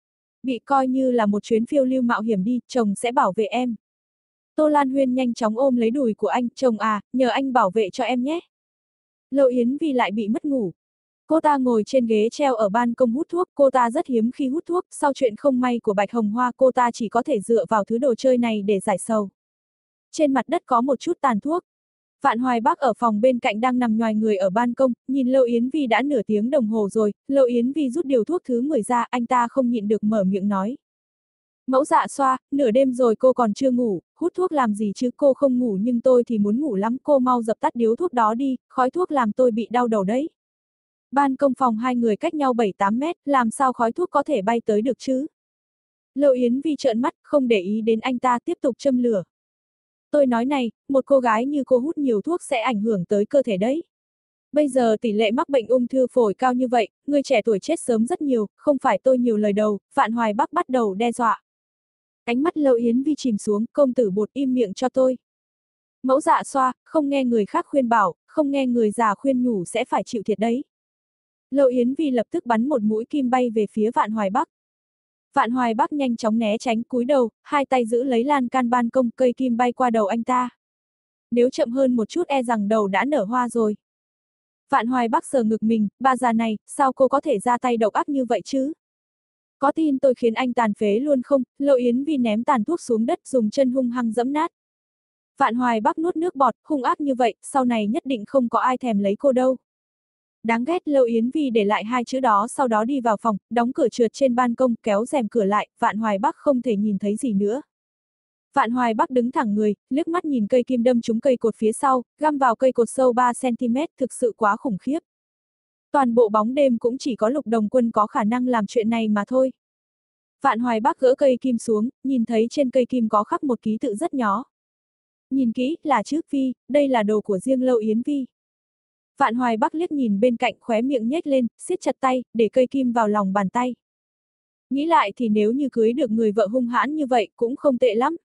Bị coi như là một chuyến phiêu lưu mạo hiểm đi, chồng sẽ bảo vệ em. Tô Lan Huyên nhanh chóng ôm lấy đùi của anh, chồng à, nhờ anh bảo vệ cho em nhé. Lâu Yến Vi lại bị mất ngủ. Cô ta ngồi trên ghế treo ở ban công hút thuốc, cô ta rất hiếm khi hút thuốc, sau chuyện không may của Bạch Hồng Hoa cô ta chỉ có thể dựa vào thứ đồ chơi này để giải sầu. Trên mặt đất có một chút tàn thuốc. Vạn Hoài Bắc ở phòng bên cạnh đang nằm nhoài người ở ban công, nhìn Lâu Yến Vi đã nửa tiếng đồng hồ rồi, Lâu Yến Vi rút điều thuốc thứ mười ra, anh ta không nhịn được mở miệng nói. Mẫu Dạ Xoa, nửa đêm rồi cô còn chưa ngủ, hút thuốc làm gì chứ, cô không ngủ nhưng tôi thì muốn ngủ lắm, cô mau dập tắt điếu thuốc đó đi, khói thuốc làm tôi bị đau đầu đấy. Ban công phòng hai người cách nhau bảy tám mét, làm sao khói thuốc có thể bay tới được chứ? Lâu Yến Vi trợn mắt, không để ý đến anh ta, tiếp tục châm lửa. Tôi nói này, một cô gái như cô hút nhiều thuốc sẽ ảnh hưởng tới cơ thể đấy. Bây giờ tỷ lệ mắc bệnh ung thư phổi cao như vậy, người trẻ tuổi chết sớm rất nhiều, không phải tôi nhiều lời đầu, Vạn Hoài Bắc bắt đầu đe dọa. Ánh mắt Lâu Yến Vi chìm xuống, công tử Bột im miệng cho tôi. Mẫu Dạ Xoa, không nghe người khác khuyên bảo, không nghe người già khuyên nhủ sẽ phải chịu thiệt đấy. Lâu Yến Vi lập tức bắn một mũi kim bay về phía Vạn Hoài Bắc. Vạn Hoài Bắc nhanh chóng né tránh, cúi đầu, hai tay giữ lấy lan can ban công, cây kim bay qua đầu anh ta. Nếu chậm hơn một chút e rằng đầu đã nở hoa rồi. Vạn Hoài Bắc sờ ngực mình, bà già này, sao cô có thể ra tay độc ác như vậy chứ? Có tin tôi khiến anh tàn phế luôn không? Lâu Yến Vi ném tàn thuốc xuống đất, dùng chân hung hăng giẫm nát. Vạn Hoài Bắc nuốt nước bọt, hung ác như vậy, sau này nhất định không có ai thèm lấy cô đâu. Đáng ghét, Lâu Yến Vi để lại hai chữ đó, sau đó đi vào phòng, đóng cửa trượt trên ban công, kéo rèm cửa lại, Vạn Hoài Bắc không thể nhìn thấy gì nữa. Vạn Hoài Bắc đứng thẳng người, liếc mắt nhìn cây kim đâm trúng cây cột phía sau, găm vào cây cột sâu ba xăng ti mét, thực sự quá khủng khiếp. Toàn bộ bóng đêm cũng chỉ có Lục Đồng Quân có khả năng làm chuyện này mà thôi. Vạn Hoài Bắc gỡ cây kim xuống, nhìn thấy trên cây kim có khắc một ký tự rất nhỏ. Nhìn kỹ, là chữ Vi, đây là đồ của riêng Lâu Yến Vi. Vạn Hoài Bắc liếc nhìn bên cạnh, khóe miệng nhếch lên, siết chặt tay, để cây kim vào lòng bàn tay. Nghĩ lại thì nếu như cưới được người vợ hung hãn như vậy cũng không tệ lắm.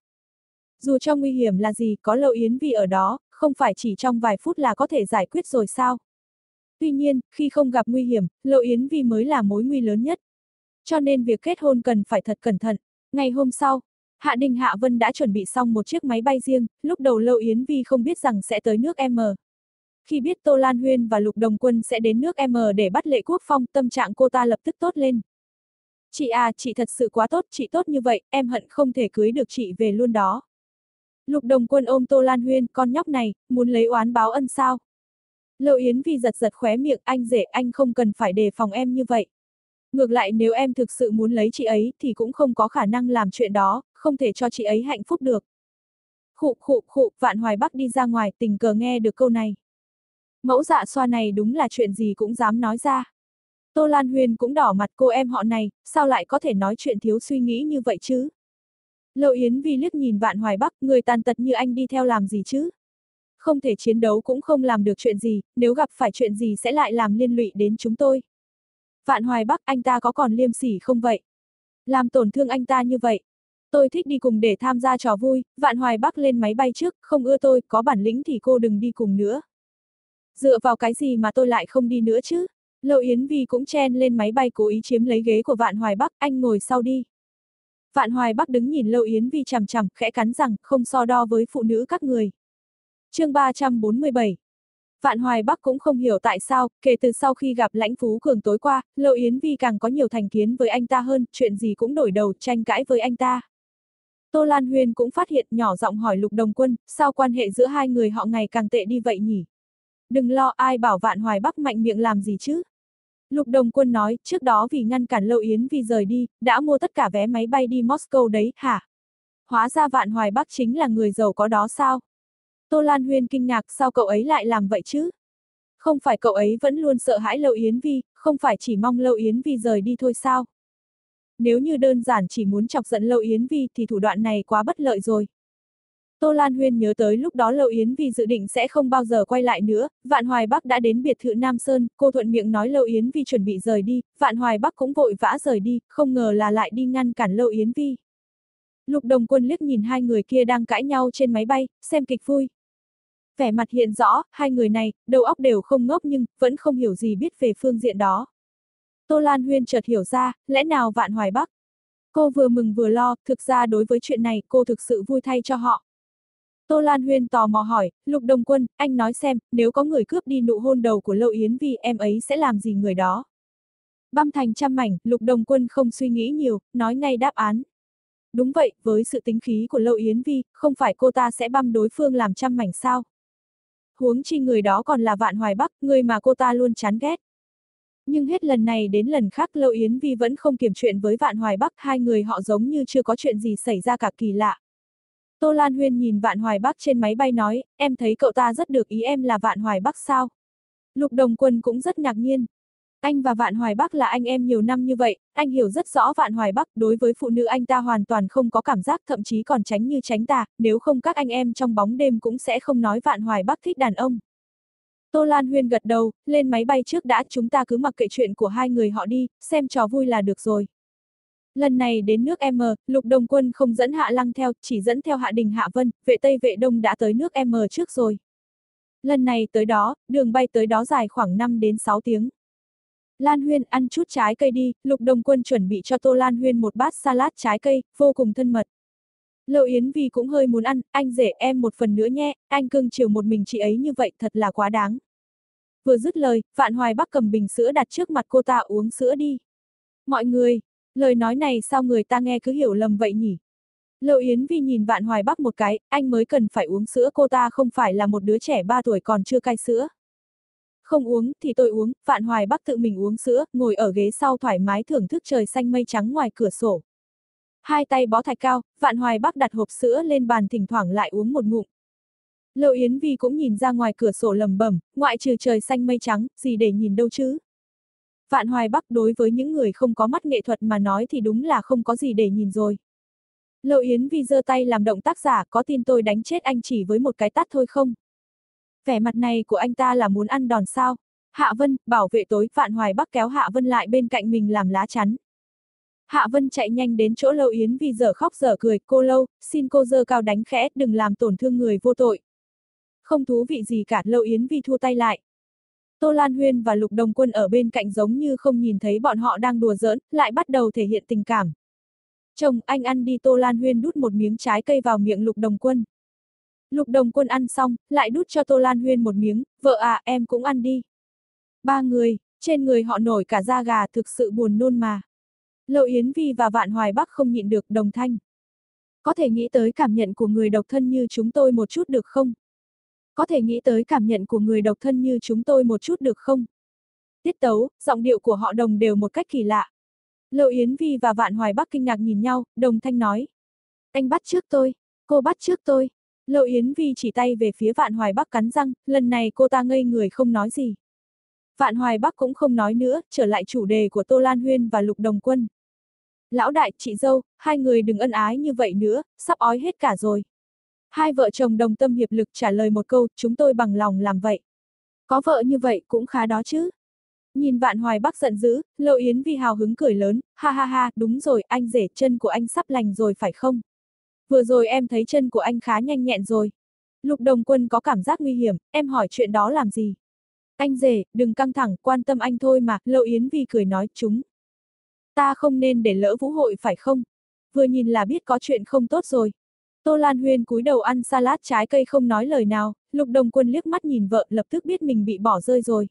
Dù cho nguy hiểm là gì, có Lâu Yến Vi ở đó, không phải chỉ trong vài phút là có thể giải quyết rồi sao? Tuy nhiên, khi không gặp nguy hiểm, Lâu Yến Vi mới là mối nguy lớn nhất. Cho nên việc kết hôn cần phải thật cẩn thận. Ngày hôm sau, Hạ Đình Hạ Vân đã chuẩn bị xong một chiếc máy bay riêng, lúc đầu Lâu Yến Vi không biết rằng sẽ tới nước M. Khi biết Tô Lan Huyên và Lục Đồng Quân sẽ đến nước M để bắt Lệ Quốc Phong, tâm trạng cô ta lập tức tốt lên. Chị à, chị thật sự quá tốt, chị tốt như vậy, em hận không thể cưới được chị về luôn đó. Lục Đồng Quân ôm Tô Lan Huyên, con nhóc này, muốn lấy oán báo ân sao? Lâu Yến Vi giật giật khóe miệng, anh rể, anh không cần phải đề phòng em như vậy. Ngược lại nếu em thực sự muốn lấy chị ấy thì cũng không có khả năng làm chuyện đó, không thể cho chị ấy hạnh phúc được. Khụ khụ khụ, Vạn Hoài Bắc đi ra ngoài tình cờ nghe được câu này. Mẫu dạ xoa này đúng là chuyện gì cũng dám nói ra. Tô Lan Huyên cũng đỏ mặt, cô em họ này, sao lại có thể nói chuyện thiếu suy nghĩ như vậy chứ? Lâu Yến Vi liếc nhìn Vạn Hoài Bắc, người tàn tật như anh đi theo làm gì chứ? Không thể chiến đấu cũng không làm được chuyện gì, nếu gặp phải chuyện gì sẽ lại làm liên lụy đến chúng tôi. Vạn Hoài Bắc, anh ta có còn liêm sỉ không vậy? Làm tổn thương anh ta như vậy. Tôi thích đi cùng để tham gia trò vui, Vạn Hoài Bắc lên máy bay trước, không ưa tôi, có bản lĩnh thì cô đừng đi cùng nữa. Dựa vào cái gì mà tôi lại không đi nữa chứ? Lâu Yến Vi cũng chen lên máy bay cố ý chiếm lấy ghế của Vạn Hoài Bắc, anh ngồi sau đi. Vạn Hoài Bắc đứng nhìn Lâu Yến Vi chằm chằm, khẽ cắn rằng, không so đo với phụ nữ các người. Chương ba trăm bốn mươi bảy. Vạn Hoài Bắc cũng không hiểu tại sao, kể từ sau khi gặp Lãnh Phú Cường tối qua, Lâu Yến Vi càng có nhiều thành kiến với anh ta hơn, chuyện gì cũng đổi đầu, tranh cãi với anh ta. Tô Lan Huyên cũng phát hiện, nhỏ giọng hỏi Lục Đồng Quân, sao quan hệ giữa hai người họ ngày càng tệ đi vậy nhỉ? Đừng lo, ai bảo Vạn Hoài Bắc mạnh miệng làm gì chứ? Lục Đồng Quân nói, trước đó vì ngăn cản Lâu Yến Vi rời đi, đã mua tất cả vé máy bay đi Moscow đấy, hả? Hóa ra Vạn Hoài Bắc chính là người giàu có đó sao? Tô Lan Huyên kinh ngạc, sao cậu ấy lại làm vậy chứ? Không phải cậu ấy vẫn luôn sợ hãi Lâu Yến Vi, không phải chỉ mong Lâu Yến Vi rời đi thôi sao? Nếu như đơn giản chỉ muốn chọc giận Lâu Yến Vi thì thủ đoạn này quá bất lợi rồi. Tô Lan Huyên nhớ tới lúc đó Lâu Yến Vi dự định sẽ không bao giờ quay lại nữa, Vạn Hoài Bắc đã đến biệt thự Nam Sơn, cô thuận miệng nói Lâu Yến Vi chuẩn bị rời đi, Vạn Hoài Bắc cũng vội vã rời đi, không ngờ là lại đi ngăn cản Lâu Yến Vi. Lục Đồng Quân liếc nhìn hai người kia đang cãi nhau trên máy bay, xem kịch vui. Vẻ mặt hiện rõ, hai người này, đầu óc đều không ngốc nhưng, vẫn không hiểu gì biết về phương diện đó. Tô Lan Huyên chợt hiểu ra, lẽ nào Vạn Hoài Bắc? Cô vừa mừng vừa lo, thực ra đối với chuyện này, cô thực sự vui thay cho họ. Tô Lan Huyên tò mò hỏi, Lục Đồng Quân, anh nói xem, nếu có người cướp đi nụ hôn đầu của Lâu Yến Vi, em ấy sẽ làm gì người đó? Băm thành trăm mảnh, Lục Đồng Quân không suy nghĩ nhiều, nói ngay đáp án. Đúng vậy, với sự tính khí của Lâu Yến Vi, không phải cô ta sẽ băm đối phương làm trăm mảnh sao? Huống chi người đó còn là Vạn Hoài Bắc, người mà cô ta luôn chán ghét. Nhưng hết lần này đến lần khác Lâu Yến Vi vẫn không kiềm chuyện với Vạn Hoài Bắc, hai người họ giống như chưa có chuyện gì xảy ra cả, kỳ lạ. Tô Lan Huyên nhìn Vạn Hoài Bắc trên máy bay nói, em thấy cậu ta rất được ý em là Vạn Hoài Bắc sao? Lục Đồng Quân cũng rất ngạc nhiên. Anh và Vạn Hoài Bắc là anh em nhiều năm như vậy, anh hiểu rất rõ Vạn Hoài Bắc, đối với phụ nữ anh ta hoàn toàn không có cảm giác, thậm chí còn tránh như tránh tà, nếu không các anh em trong bóng đêm cũng sẽ không nói Vạn Hoài Bắc thích đàn ông. Tô Lan Huyên gật đầu, lên máy bay trước đã, chúng ta cứ mặc kệ chuyện của hai người họ đi, xem trò vui là được rồi. Lần này đến nước M, Lục Đồng Quân không dẫn Hạ Lăng theo, chỉ dẫn theo Hạ Đình Hạ Vân, vệ Tây vệ Đông đã tới nước M trước rồi. Lần này tới đó, đường bay tới đó dài khoảng năm đến sáu tiếng. Lan Huyên, ăn chút trái cây đi, Lục Đồng Quân chuẩn bị cho Tô Lan Huyên một bát salad trái cây, vô cùng thân mật. Lâu Yến Vi cũng hơi muốn ăn, anh rể em một phần nữa nhé, anh cưng chiều một mình chị ấy như vậy thật là quá đáng. Vừa dứt lời, Vạn Hoài Bắc cầm bình sữa đặt trước mặt cô ta, uống sữa đi. Mọi người, lời nói này sao người ta nghe cứ hiểu lầm vậy nhỉ? Lâu Yến Vi nhìn Vạn Hoài Bắc một cái, anh mới cần phải uống sữa, cô ta không phải là một đứa trẻ ba tuổi còn chưa cai sữa. Không uống thì tôi uống, Vạn Hoài Bắc tự mình uống sữa, ngồi ở ghế sau thoải mái thưởng thức trời xanh mây trắng ngoài cửa sổ. Hai tay bó thạch cao, Vạn Hoài Bắc đặt hộp sữa lên bàn, thỉnh thoảng lại uống một ngụm. Lâu Yến Vi cũng nhìn ra ngoài cửa sổ lầm bẩm, ngoại trừ trời xanh mây trắng, gì để nhìn đâu chứ? Vạn Hoài Bắc đối với những người không có mắt nghệ thuật mà nói thì đúng là không có gì để nhìn rồi. Lâu Yến Vi giơ tay làm động tác giả, có tin tôi đánh chết anh chỉ với một cái tát thôi không? Vẻ mặt này của anh ta là muốn ăn đòn sao? Hạ Vân, bảo vệ tối, Vạn Hoài Bắc kéo Hạ Vân lại bên cạnh mình làm lá chắn. Hạ Vân chạy nhanh đến chỗ Lâu Yến Vi dở khóc dở cười, cô Lâu, xin cô giơ cao đánh khẽ, đừng làm tổn thương người vô tội. Không thú vị gì cả, Lâu Yến Vi thua tay lại. Tô Lan Huyên và Lục Đồng Quân ở bên cạnh giống như không nhìn thấy bọn họ đang đùa giỡn, lại bắt đầu thể hiện tình cảm. Chồng, anh ăn đi, Tô Lan Huyên đút một miếng trái cây vào miệng Lục Đồng Quân. Lục Đồng Quân ăn xong, lại đút cho Tô Lan Huyên một miếng, vợ à, em cũng ăn đi. Ba người, trên người họ nổi cả da gà, thực sự buồn nôn mà. Lâu Yến Vi và Vạn Hoài Bắc không nhịn được đồng thanh. Có thể nghĩ tới cảm nhận của người độc thân như chúng tôi một chút được không? Có thể nghĩ tới cảm nhận của người độc thân như chúng tôi một chút được không? Tiết tấu, giọng điệu của họ đồng đều một cách kỳ lạ. Lâu Yến Vi và Vạn Hoài Bắc kinh ngạc nhìn nhau, đồng thanh nói. Anh bắt trước tôi, cô bắt trước tôi. Lâu Yến Vi chỉ tay về phía Vạn Hoài Bắc cắn răng, lần này cô ta ngây người không nói gì. Vạn Hoài Bắc cũng không nói nữa, trở lại chủ đề của Tô Lan Huyên và Lục Đồng Quân. Lão đại, chị dâu, hai người đừng ân ái như vậy nữa, sắp ói hết cả rồi. Hai vợ chồng đồng tâm hiệp lực trả lời một câu, chúng tôi bằng lòng làm vậy. Có vợ như vậy cũng khá đó chứ. Nhìn Vạn Hoài Bắc giận dữ, Lâu Yến Vi hào hứng cười lớn, ha ha ha, đúng rồi, anh rể, chân của anh sắp lành rồi phải không? Vừa rồi em thấy chân của anh khá nhanh nhẹn rồi. Lục Đồng Quân có cảm giác nguy hiểm, em hỏi chuyện đó làm gì? Anh rể, đừng căng thẳng, quan tâm anh thôi mà, Lâu Yến Vi cười nói, chúng ta không nên để lỡ vũ hội phải không? Vừa nhìn là biết có chuyện không tốt rồi. Tô Lan Huyên cúi đầu ăn salad trái cây không nói lời nào, Lục Đồng Quân liếc mắt nhìn vợ lập tức biết mình bị bỏ rơi rồi.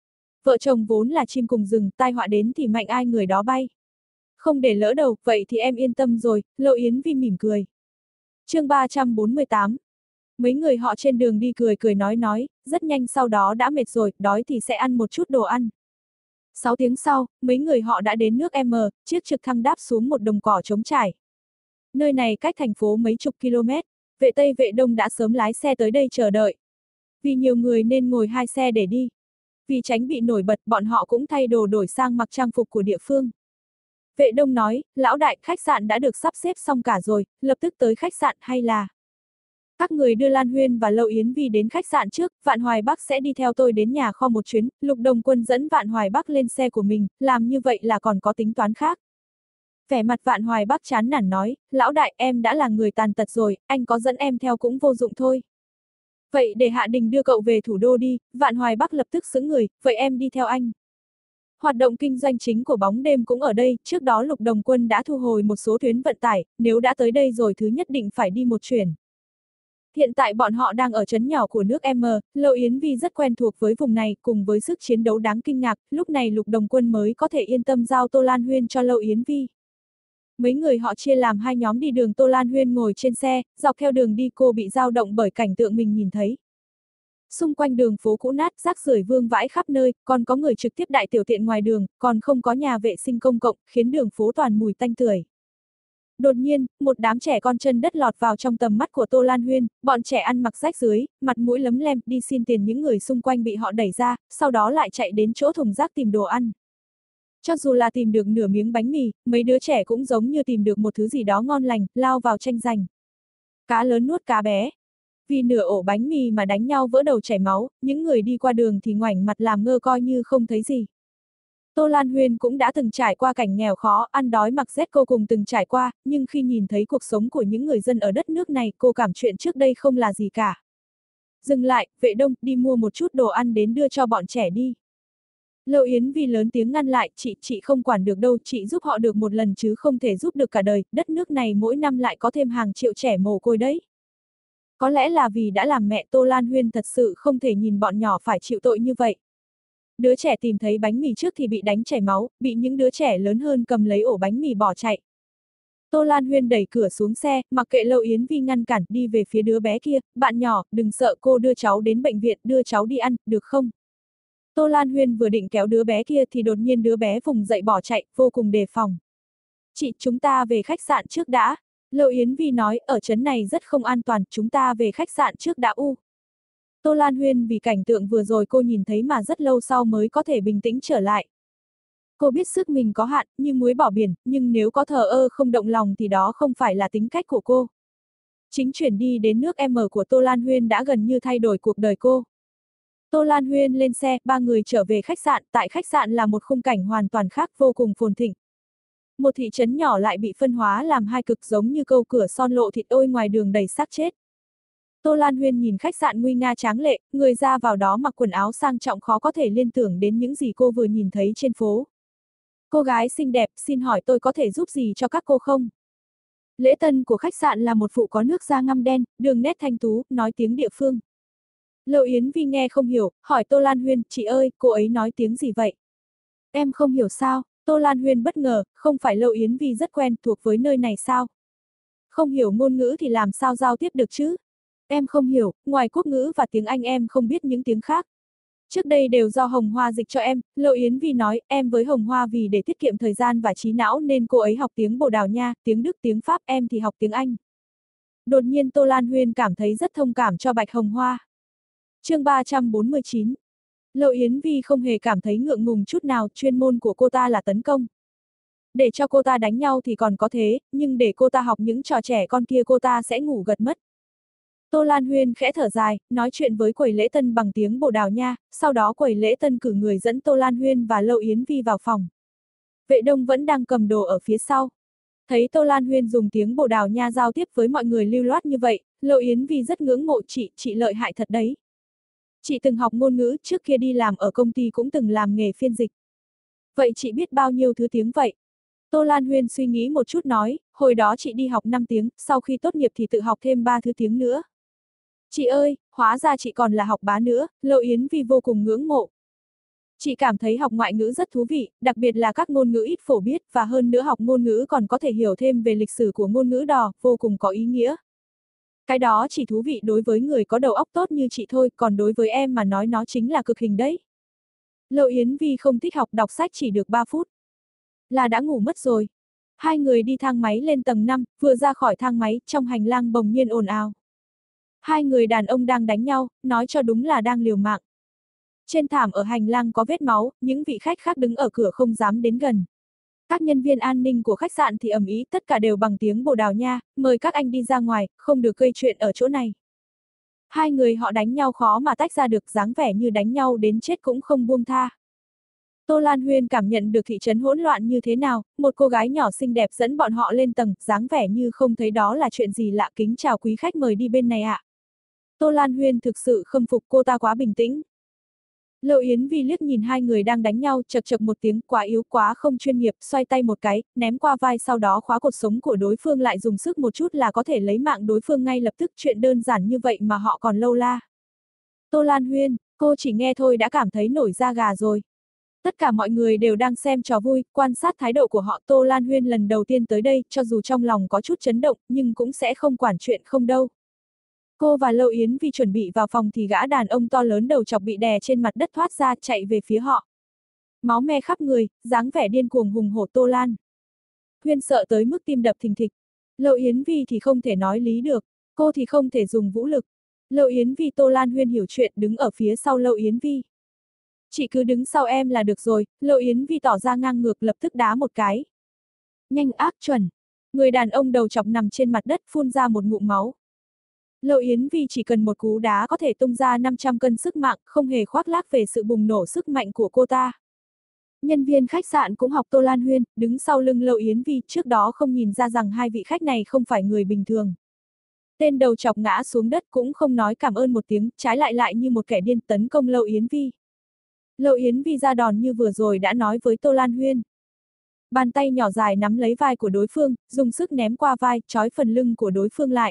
Vợ chồng vốn là chim cùng rừng, tai họa đến thì mạnh ai người đó bay. Không để lỡ đầu, vậy thì em yên tâm rồi, Lâu Yến Vi mỉm cười. Chương ba trăm bốn mươi tám. Mấy người họ trên đường đi cười cười nói nói, rất nhanh sau đó đã mệt rồi, đói thì sẽ ăn một chút đồ ăn. Sáu tiếng sau, mấy người họ đã đến nước M, chiếc trực thăng đáp xuống một đồng cỏ trống trải. Nơi này cách thành phố mấy chục km, vệ Tây vệ Đông đã sớm lái xe tới đây chờ đợi. Vì nhiều người nên ngồi hai xe để đi. Vì tránh bị nổi bật, bọn họ cũng thay đồ đổi sang mặc trang phục của địa phương. Vệ Đông nói, lão đại, khách sạn đã được sắp xếp xong cả rồi, lập tức tới khách sạn hay là... Các người đưa Lan Huyên và Lâu Yến Vi đến khách sạn trước, Vạn Hoài Bắc sẽ đi theo tôi đến nhà kho một chuyến, Lục Đồng Quân dẫn Vạn Hoài Bắc lên xe của mình, làm như vậy là còn có tính toán khác. Vẻ mặt Vạn Hoài Bắc chán nản nói, lão đại, em đã là người tàn tật rồi, anh có dẫn em theo cũng vô dụng thôi. Vậy để Hạ Đình đưa cậu về thủ đô đi, Vạn Hoài Bắc lập tức sững người, vậy em đi theo anh. Hoạt động kinh doanh chính của bóng đêm cũng ở đây, trước đó Lục Đồng Quân đã thu hồi một số tuyến vận tải, nếu đã tới đây rồi thứ nhất định phải đi một chuyển. Hiện tại bọn họ đang ở trấn nhỏ của nước M, Lâu Yến Vi rất quen thuộc với vùng này, cùng với sức chiến đấu đáng kinh ngạc, lúc này Lục Đồng Quân mới có thể yên tâm giao Tô Lan Huyên cho Lâu Yến Vi. Mấy người họ chia làm hai nhóm đi đường, Tô Lan Huyên ngồi trên xe, dọc theo đường đi cô bị dao động bởi cảnh tượng mình nhìn thấy. Xung quanh đường phố cũ nát, rác rưởi vương vãi khắp nơi, còn có người trực tiếp đại tiểu tiện ngoài đường, còn không có nhà vệ sinh công cộng, khiến đường phố toàn mùi tanh tưởi. Đột nhiên, một đám trẻ con chân đất lọt vào trong tầm mắt của Tô Lan Huyên, bọn trẻ ăn mặc rách rưới, mặt mũi lấm lem, đi xin tiền những người xung quanh bị họ đẩy ra, sau đó lại chạy đến chỗ thùng rác tìm đồ ăn. Cho dù là tìm được nửa miếng bánh mì, mấy đứa trẻ cũng giống như tìm được một thứ gì đó ngon lành, lao vào tranh giành. Cá lớn nuốt cá bé. Vì nửa ổ bánh mì mà đánh nhau vỡ đầu chảy máu, những người đi qua đường thì ngoảnh mặt làm ngơ coi như không thấy gì. Tô Lan Huyên cũng đã từng trải qua cảnh nghèo khó, ăn đói mặc rét, cô cùng từng trải qua, nhưng khi nhìn thấy cuộc sống của những người dân ở đất nước này, cô cảm chuyện trước đây không là gì cả. Dừng lại, Vệ Đông, đi mua một chút đồ ăn đến đưa cho bọn trẻ đi. Lâu Yến Vi lớn tiếng ngăn lại, chị, chị không quản được đâu, chị giúp họ được một lần chứ không thể giúp được cả đời, đất nước này mỗi năm lại có thêm hàng triệu trẻ mồ côi đấy. Có lẽ là vì đã làm mẹ, Tô Lan Huyên thật sự không thể nhìn bọn nhỏ phải chịu tội như vậy. Đứa trẻ tìm thấy bánh mì trước thì bị đánh chảy máu, bị những đứa trẻ lớn hơn cầm lấy ổ bánh mì bỏ chạy. Tô Lan Huyên đẩy cửa xuống xe, mặc kệ Lâu Yến Vi ngăn cản, đi về phía đứa bé kia, bạn nhỏ, đừng sợ, cô đưa cháu đến bệnh viện, đưa cháu đi ăn, được không? Tô Lan Huyên vừa định kéo đứa bé kia thì đột nhiên đứa bé vùng dậy bỏ chạy, vô cùng đề phòng. Chị, chúng ta về khách sạn trước đã. Lâu Yến Vi nói, ở trấn này rất không an toàn, chúng ta về khách sạn trước đã u. Tô Lan Huyên vì cảnh tượng vừa rồi cô nhìn thấy mà rất lâu sau mới có thể bình tĩnh trở lại. Cô biết sức mình có hạn, như muối bỏ biển, nhưng nếu có thờ ơ không động lòng thì đó không phải là tính cách của cô. Chính chuyển đi đến nước M của Tô Lan Huyên đã gần như thay đổi cuộc đời cô. Tô Lan Huyên lên xe, ba người trở về khách sạn, tại khách sạn là một khung cảnh hoàn toàn khác, vô cùng phồn thịnh. Một thị trấn nhỏ lại bị phân hóa làm hai cực, giống như câu cửa son lộ thịt ôi ngoài đường đầy xác chết. Tô Lan Huyên nhìn khách sạn nguy nga tráng lệ, người ra vào đó mặc quần áo sang trọng khó có thể liên tưởng đến những gì cô vừa nhìn thấy trên phố. Cô gái xinh đẹp, xin hỏi tôi có thể giúp gì cho các cô không? Lễ tân của khách sạn là một phụ có nước da ngăm đen, đường nét thanh tú, nói tiếng địa phương. Lâu Yến Vi nghe không hiểu, hỏi Tô Lan Huyên, chị ơi, cô ấy nói tiếng gì vậy? Em không hiểu sao? Tô Lan Huyên bất ngờ, không phải Lâu Yến Vi rất quen thuộc với nơi này sao? Không hiểu ngôn ngữ thì làm sao giao tiếp được chứ? Em không hiểu, ngoài quốc ngữ và tiếng Anh em không biết những tiếng khác. Trước đây đều do Hồng Hoa dịch cho em, Lâu Yến Vi nói, em với Hồng Hoa vì để tiết kiệm thời gian và trí não nên cô ấy học tiếng Bồ Đào Nha, tiếng Đức, tiếng Pháp, em thì học tiếng Anh. Đột nhiên Tô Lan Huyên cảm thấy rất thông cảm cho Bạch Hồng Hoa. Chương ba trăm bốn mươi chín. Lâu Yến Vi không hề cảm thấy ngượng ngùng chút nào, chuyên môn của cô ta là tấn công. Để cho cô ta đánh nhau thì còn có thế, nhưng để cô ta học những trò trẻ con kia cô ta sẽ ngủ gật mất. Tô Lan Huyên khẽ thở dài, nói chuyện với Quầy Lễ Tân bằng tiếng Bồ Đào Nha, sau đó Quầy Lễ Tân cử người dẫn Tô Lan Huyên và Lâu Yến Vi vào phòng. Vệ Đông vẫn đang cầm đồ ở phía sau. Thấy Tô Lan Huyên dùng tiếng Bồ Đào Nha giao tiếp với mọi người lưu loát như vậy, Lâu Yến Vi rất ngưỡng mộ chị, chị lợi hại thật đấy. Chị từng học ngôn ngữ, trước kia đi làm ở công ty cũng từng làm nghề phiên dịch. Vậy chị biết bao nhiêu thứ tiếng vậy? Tô Lan Huyên suy nghĩ một chút nói, hồi đó chị đi học năm tiếng, sau khi tốt nghiệp thì tự học thêm ba thứ tiếng nữa. Chị ơi, hóa ra chị còn là học bá nữa, Lâu Yến Vi vô cùng ngưỡng mộ. Chị cảm thấy học ngoại ngữ rất thú vị, đặc biệt là các ngôn ngữ ít phổ biết, và hơn nữa học ngôn ngữ còn có thể hiểu thêm về lịch sử của ngôn ngữ đỏ, vô cùng có ý nghĩa. Cái đó chỉ thú vị đối với người có đầu óc tốt như chị thôi, còn đối với em mà nói nó chính là cực hình đấy. Lâu Yến Vi không thích học, đọc sách chỉ được ba phút. Là đã ngủ mất rồi. Hai người đi thang máy lên tầng năm, vừa ra khỏi thang máy, trong hành lang bỗng nhiên ồn ào. Hai người đàn ông đang đánh nhau, nói cho đúng là đang liều mạng. Trên thảm ở hành lang có vết máu, những vị khách khác đứng ở cửa không dám đến gần. Các nhân viên an ninh của khách sạn thì ầm ĩ, tất cả đều bằng tiếng Bồ Đào Nha, mời các anh đi ra ngoài, không được gây chuyện ở chỗ này. Hai người họ đánh nhau khó mà tách ra được, dáng vẻ như đánh nhau đến chết cũng không buông tha. Tô Lan Huyên cảm nhận được thị trấn hỗn loạn như thế nào, một cô gái nhỏ xinh đẹp dẫn bọn họ lên tầng, dáng vẻ như không thấy đó là chuyện gì lạ. Kính chào quý khách, mời đi bên này ạ. Tô Lan Huyên thực sự khâm phục cô ta quá bình tĩnh. Lâu Yến Vi liếc nhìn hai người đang đánh nhau, chật chật một tiếng, quá yếu, quá không chuyên nghiệp, xoay tay một cái, ném qua vai, sau đó khóa cột sống của đối phương lại, dùng sức một chút là có thể lấy mạng đối phương ngay lập tức, chuyện đơn giản như vậy mà họ còn lâu la. Tô Lan Huyên, cô chỉ nghe thôi đã cảm thấy nổi da gà rồi. Tất cả mọi người đều đang xem trò vui, quan sát thái độ của họ. Tô Lan Huyên lần đầu tiên tới đây, cho dù trong lòng có chút chấn động, nhưng cũng sẽ không quản chuyện không đâu. Cô và Lâu Yến Vi chuẩn bị vào phòng thì gã đàn ông to lớn đầu chọc bị đè trên mặt đất thoát ra, chạy về phía họ. Máu me khắp người, dáng vẻ điên cuồng hùng hổ. Tô Lan Huyên sợ tới mức tim đập thình thịch. Lâu Yến Vi thì không thể nói lý được, cô thì không thể dùng vũ lực. Lâu Yến Vi, Tô Lan Huyên hiểu chuyện, đứng ở phía sau Lâu Yến Vi. Chị cứ đứng sau em là được rồi. Lâu Yến Vi tỏ ra ngang ngược, lập tức đá một cái. Nhanh, ác, chuẩn. Người đàn ông đầu chọc nằm trên mặt đất phun ra một ngụm máu. Lâu Yến Vi chỉ cần một cú đá có thể tung ra năm trăm cân sức mạnh, không hề khoác lác về sự bùng nổ sức mạnh của cô ta. Nhân viên khách sạn cũng học Tô Lan Huyên, đứng sau lưng Lâu Yến Vi, trước đó không nhìn ra rằng hai vị khách này không phải người bình thường. Tên đầu chọc ngã xuống đất cũng không nói cảm ơn một tiếng, trái lại lại như một kẻ điên tấn công Lâu Yến Vi. Lâu Yến Vi ra đòn như vừa rồi đã nói với Tô Lan Huyên. Bàn tay nhỏ dài nắm lấy vai của đối phương, dùng sức ném qua vai, trói phần lưng của đối phương lại.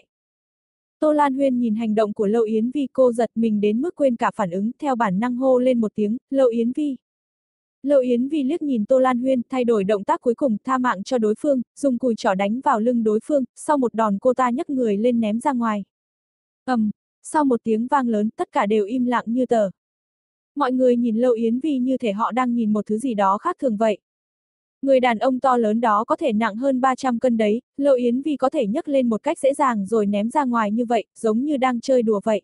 Tô Lan Huyên nhìn hành động của Lâu Yến Vi, cô giật mình đến mức quên cả phản ứng, theo bản năng hô lên một tiếng, Lâu Yến Vi. Lâu Yến Vi liếc nhìn Tô Lan Huyên, thay đổi động tác cuối cùng, tha mạng cho đối phương, dùng cùi chỏ đánh vào lưng đối phương, sau một đòn cô ta nhấc người lên ném ra ngoài. Ầm, um, sau một tiếng vang lớn, tất cả đều im lặng như tờ. Mọi người nhìn Lâu Yến Vi như thể họ đang nhìn một thứ gì đó khác thường vậy. Người đàn ông to lớn đó có thể nặng hơn ba trăm cân đấy, Lâu Yến Vi có thể nhấc lên một cách dễ dàng rồi ném ra ngoài như vậy, giống như đang chơi đùa vậy.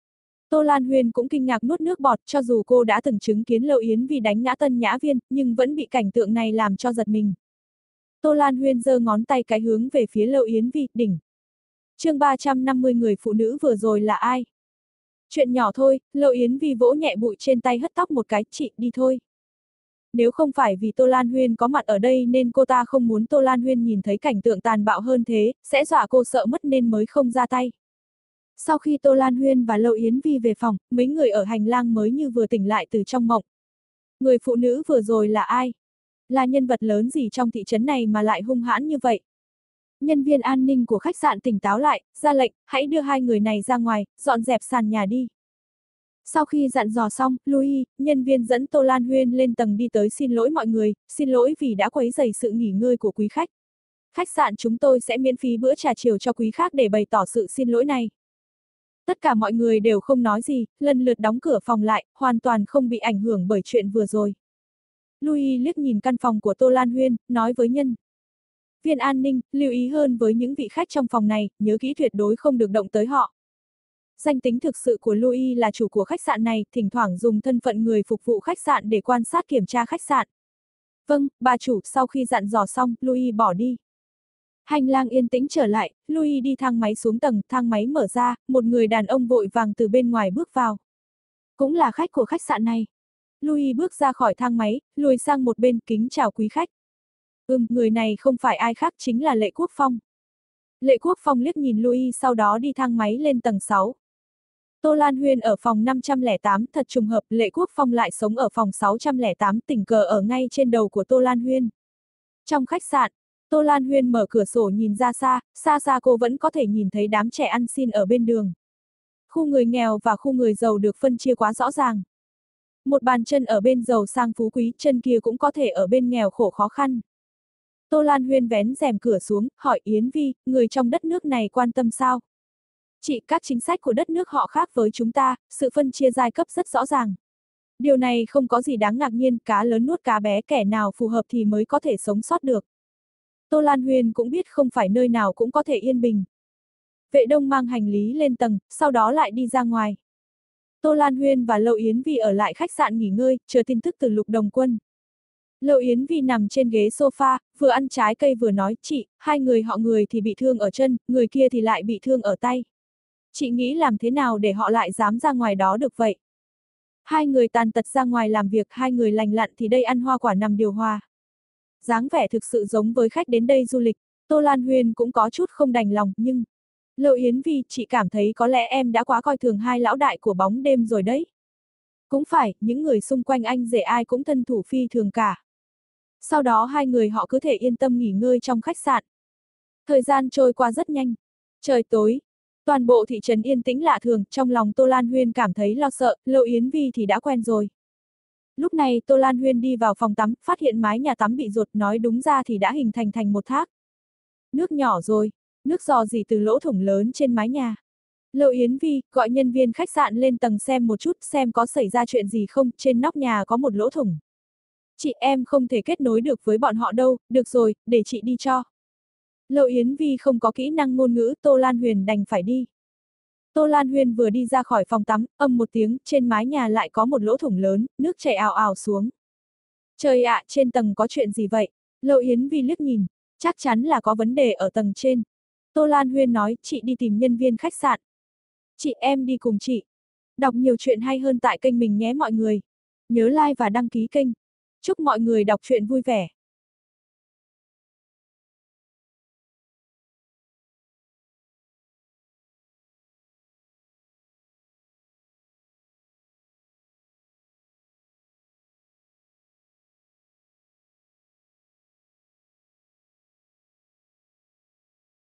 Tô Lan Huyên cũng kinh ngạc nuốt nước bọt, cho dù cô đã từng chứng kiến Lâu Yến Vi đánh ngã Tân Nhã Viên, nhưng vẫn bị cảnh tượng này làm cho giật mình. Tô Lan Huyên giơ ngón tay cái hướng về phía Lâu Yến Vi, đỉnh. Chương ba trăm năm mươi, người phụ nữ vừa rồi là ai? Chuyện nhỏ thôi, Lâu Yến Vi vỗ nhẹ bụi trên tay, hất tóc một cái, chị đi thôi. Nếu không phải vì Tô Lan Huyên có mặt ở đây nên cô ta không muốn Tô Lan Huyên nhìn thấy cảnh tượng tàn bạo hơn thế, sẽ dọa cô sợ mất nên mới không ra tay. Sau khi Tô Lan Huyên và Lâu Yến Vi về phòng, mấy người ở hành lang mới như vừa tỉnh lại từ trong mộng. Người phụ nữ vừa rồi là ai? Là nhân vật lớn gì trong thị trấn này mà lại hung hãn như vậy? Nhân viên an ninh của khách sạn tỉnh táo lại, ra lệnh, hãy đưa hai người này ra ngoài, dọn dẹp sàn nhà đi. Sau khi dặn dò xong, Louis, nhân viên dẫn Tô Lan Huyên lên tầng đi tới xin lỗi mọi người, xin lỗi vì đã quấy rầy sự nghỉ ngơi của quý khách. Khách sạn chúng tôi sẽ miễn phí bữa trà chiều cho quý khách để bày tỏ sự xin lỗi này. Tất cả mọi người đều không nói gì, lần lượt đóng cửa phòng lại, hoàn toàn không bị ảnh hưởng bởi chuyện vừa rồi. Louis liếc nhìn căn phòng của Tô Lan Huyên, nói với nhân viên an ninh, lưu ý hơn với những vị khách trong phòng này, nhớ kỹ tuyệt đối không được động tới họ. Danh tính thực sự của Louis là chủ của khách sạn này, thỉnh thoảng dùng thân phận người phục vụ khách sạn để quan sát kiểm tra khách sạn. Vâng, bà chủ, sau khi dặn dò xong, Louis bỏ đi. Hành lang yên tĩnh trở lại, Louis đi thang máy xuống tầng, thang máy mở ra, một người đàn ông vội vàng từ bên ngoài bước vào. Cũng là khách của khách sạn này. Louis bước ra khỏi thang máy, lùi sang một bên kính chào quý khách. Ừm, người này không phải ai khác chính là Lệ Quốc Phong. Lệ Quốc Phong liếc nhìn Louis sau đó đi thang máy lên tầng sáu. Tô Lan Huyên ở phòng năm trăm lẻ tám, thật trùng hợp, Lệ Quốc Phong lại sống ở phòng sáu trăm lẻ tám, tình cờ ở ngay trên đầu của Tô Lan Huyên. Trong khách sạn, Tô Lan Huyên mở cửa sổ nhìn ra xa, xa xa cô vẫn có thể nhìn thấy đám trẻ ăn xin ở bên đường. Khu người nghèo và khu người giàu được phân chia quá rõ ràng. Một bàn chân ở bên giàu sang phú quý, chân kia cũng có thể ở bên nghèo khổ khó khăn. Tô Lan Huyên vén rèm cửa xuống, hỏi Yến Vi, người trong đất nước này quan tâm sao? Chị, các chính sách của đất nước họ khác với chúng ta, sự phân chia giai cấp rất rõ ràng. Điều này không có gì đáng ngạc nhiên, cá lớn nuốt cá bé, kẻ nào phù hợp thì mới có thể sống sót được. Tô Lan Huyên cũng biết không phải nơi nào cũng có thể yên bình. Vệ Đông mang hành lý lên tầng, sau đó lại đi ra ngoài. Tô Lan Huyên và Lâu Yến Vi ở lại khách sạn nghỉ ngơi, chờ tin tức từ Lục Đồng Quân. Lâu Yến Vi nằm trên ghế sofa, vừa ăn trái cây vừa nói, chị, hai người họ người thì bị thương ở chân, người kia thì lại bị thương ở tay. Chị nghĩ làm thế nào để họ lại dám ra ngoài đó được vậy? Hai người tàn tật ra ngoài làm việc, hai người lành lặn thì đây ăn hoa quả nằm điều hòa. Dáng vẻ thực sự giống với khách đến đây du lịch, Tô Lan Huyên cũng có chút không đành lòng, nhưng... Lâu Yến Vi, chị cảm thấy có lẽ em đã quá coi thường hai lão đại của bóng đêm rồi đấy. Cũng phải, những người xung quanh anh rể ai cũng thân thủ phi thường cả. Sau đó hai người họ cứ thể yên tâm nghỉ ngơi trong khách sạn. Thời gian trôi qua rất nhanh. Trời tối. Toàn bộ thị trấn yên tĩnh lạ thường, trong lòng Tô Lan Huyên cảm thấy lo sợ, Lâu Yến Vi thì đã quen rồi. Lúc này Tô Lan Huyên đi vào phòng tắm, phát hiện mái nhà tắm bị rột, nói đúng ra thì đã hình thành thành một thác. Nước nhỏ rồi, nước rò rỉ từ lỗ thủng lớn trên mái nhà. Lâu Yến Vi gọi nhân viên khách sạn lên tầng xem một chút xem có xảy ra chuyện gì không, trên nóc nhà có một lỗ thủng. Chị, em không thể kết nối được với bọn họ đâu, được rồi, để chị đi cho. Lâu Yến Vi không có kỹ năng ngôn ngữ, Tô Lan Huyên đành phải đi. Tô Lan Huyên vừa đi ra khỏi phòng tắm, ầm một tiếng, trên mái nhà lại có một lỗ thủng lớn, nước chảy ào ào xuống. Trời ạ, trên tầng có chuyện gì vậy? Lâu Yến Vi liếc nhìn, chắc chắn là có vấn đề ở tầng trên. Tô Lan Huyên nói, chị đi tìm nhân viên khách sạn. Chị, em đi cùng chị. Đọc nhiều chuyện hay hơn tại kênh mình nhé mọi người. Nhớ like và đăng ký kênh. Chúc mọi người đọc truyện vui vẻ.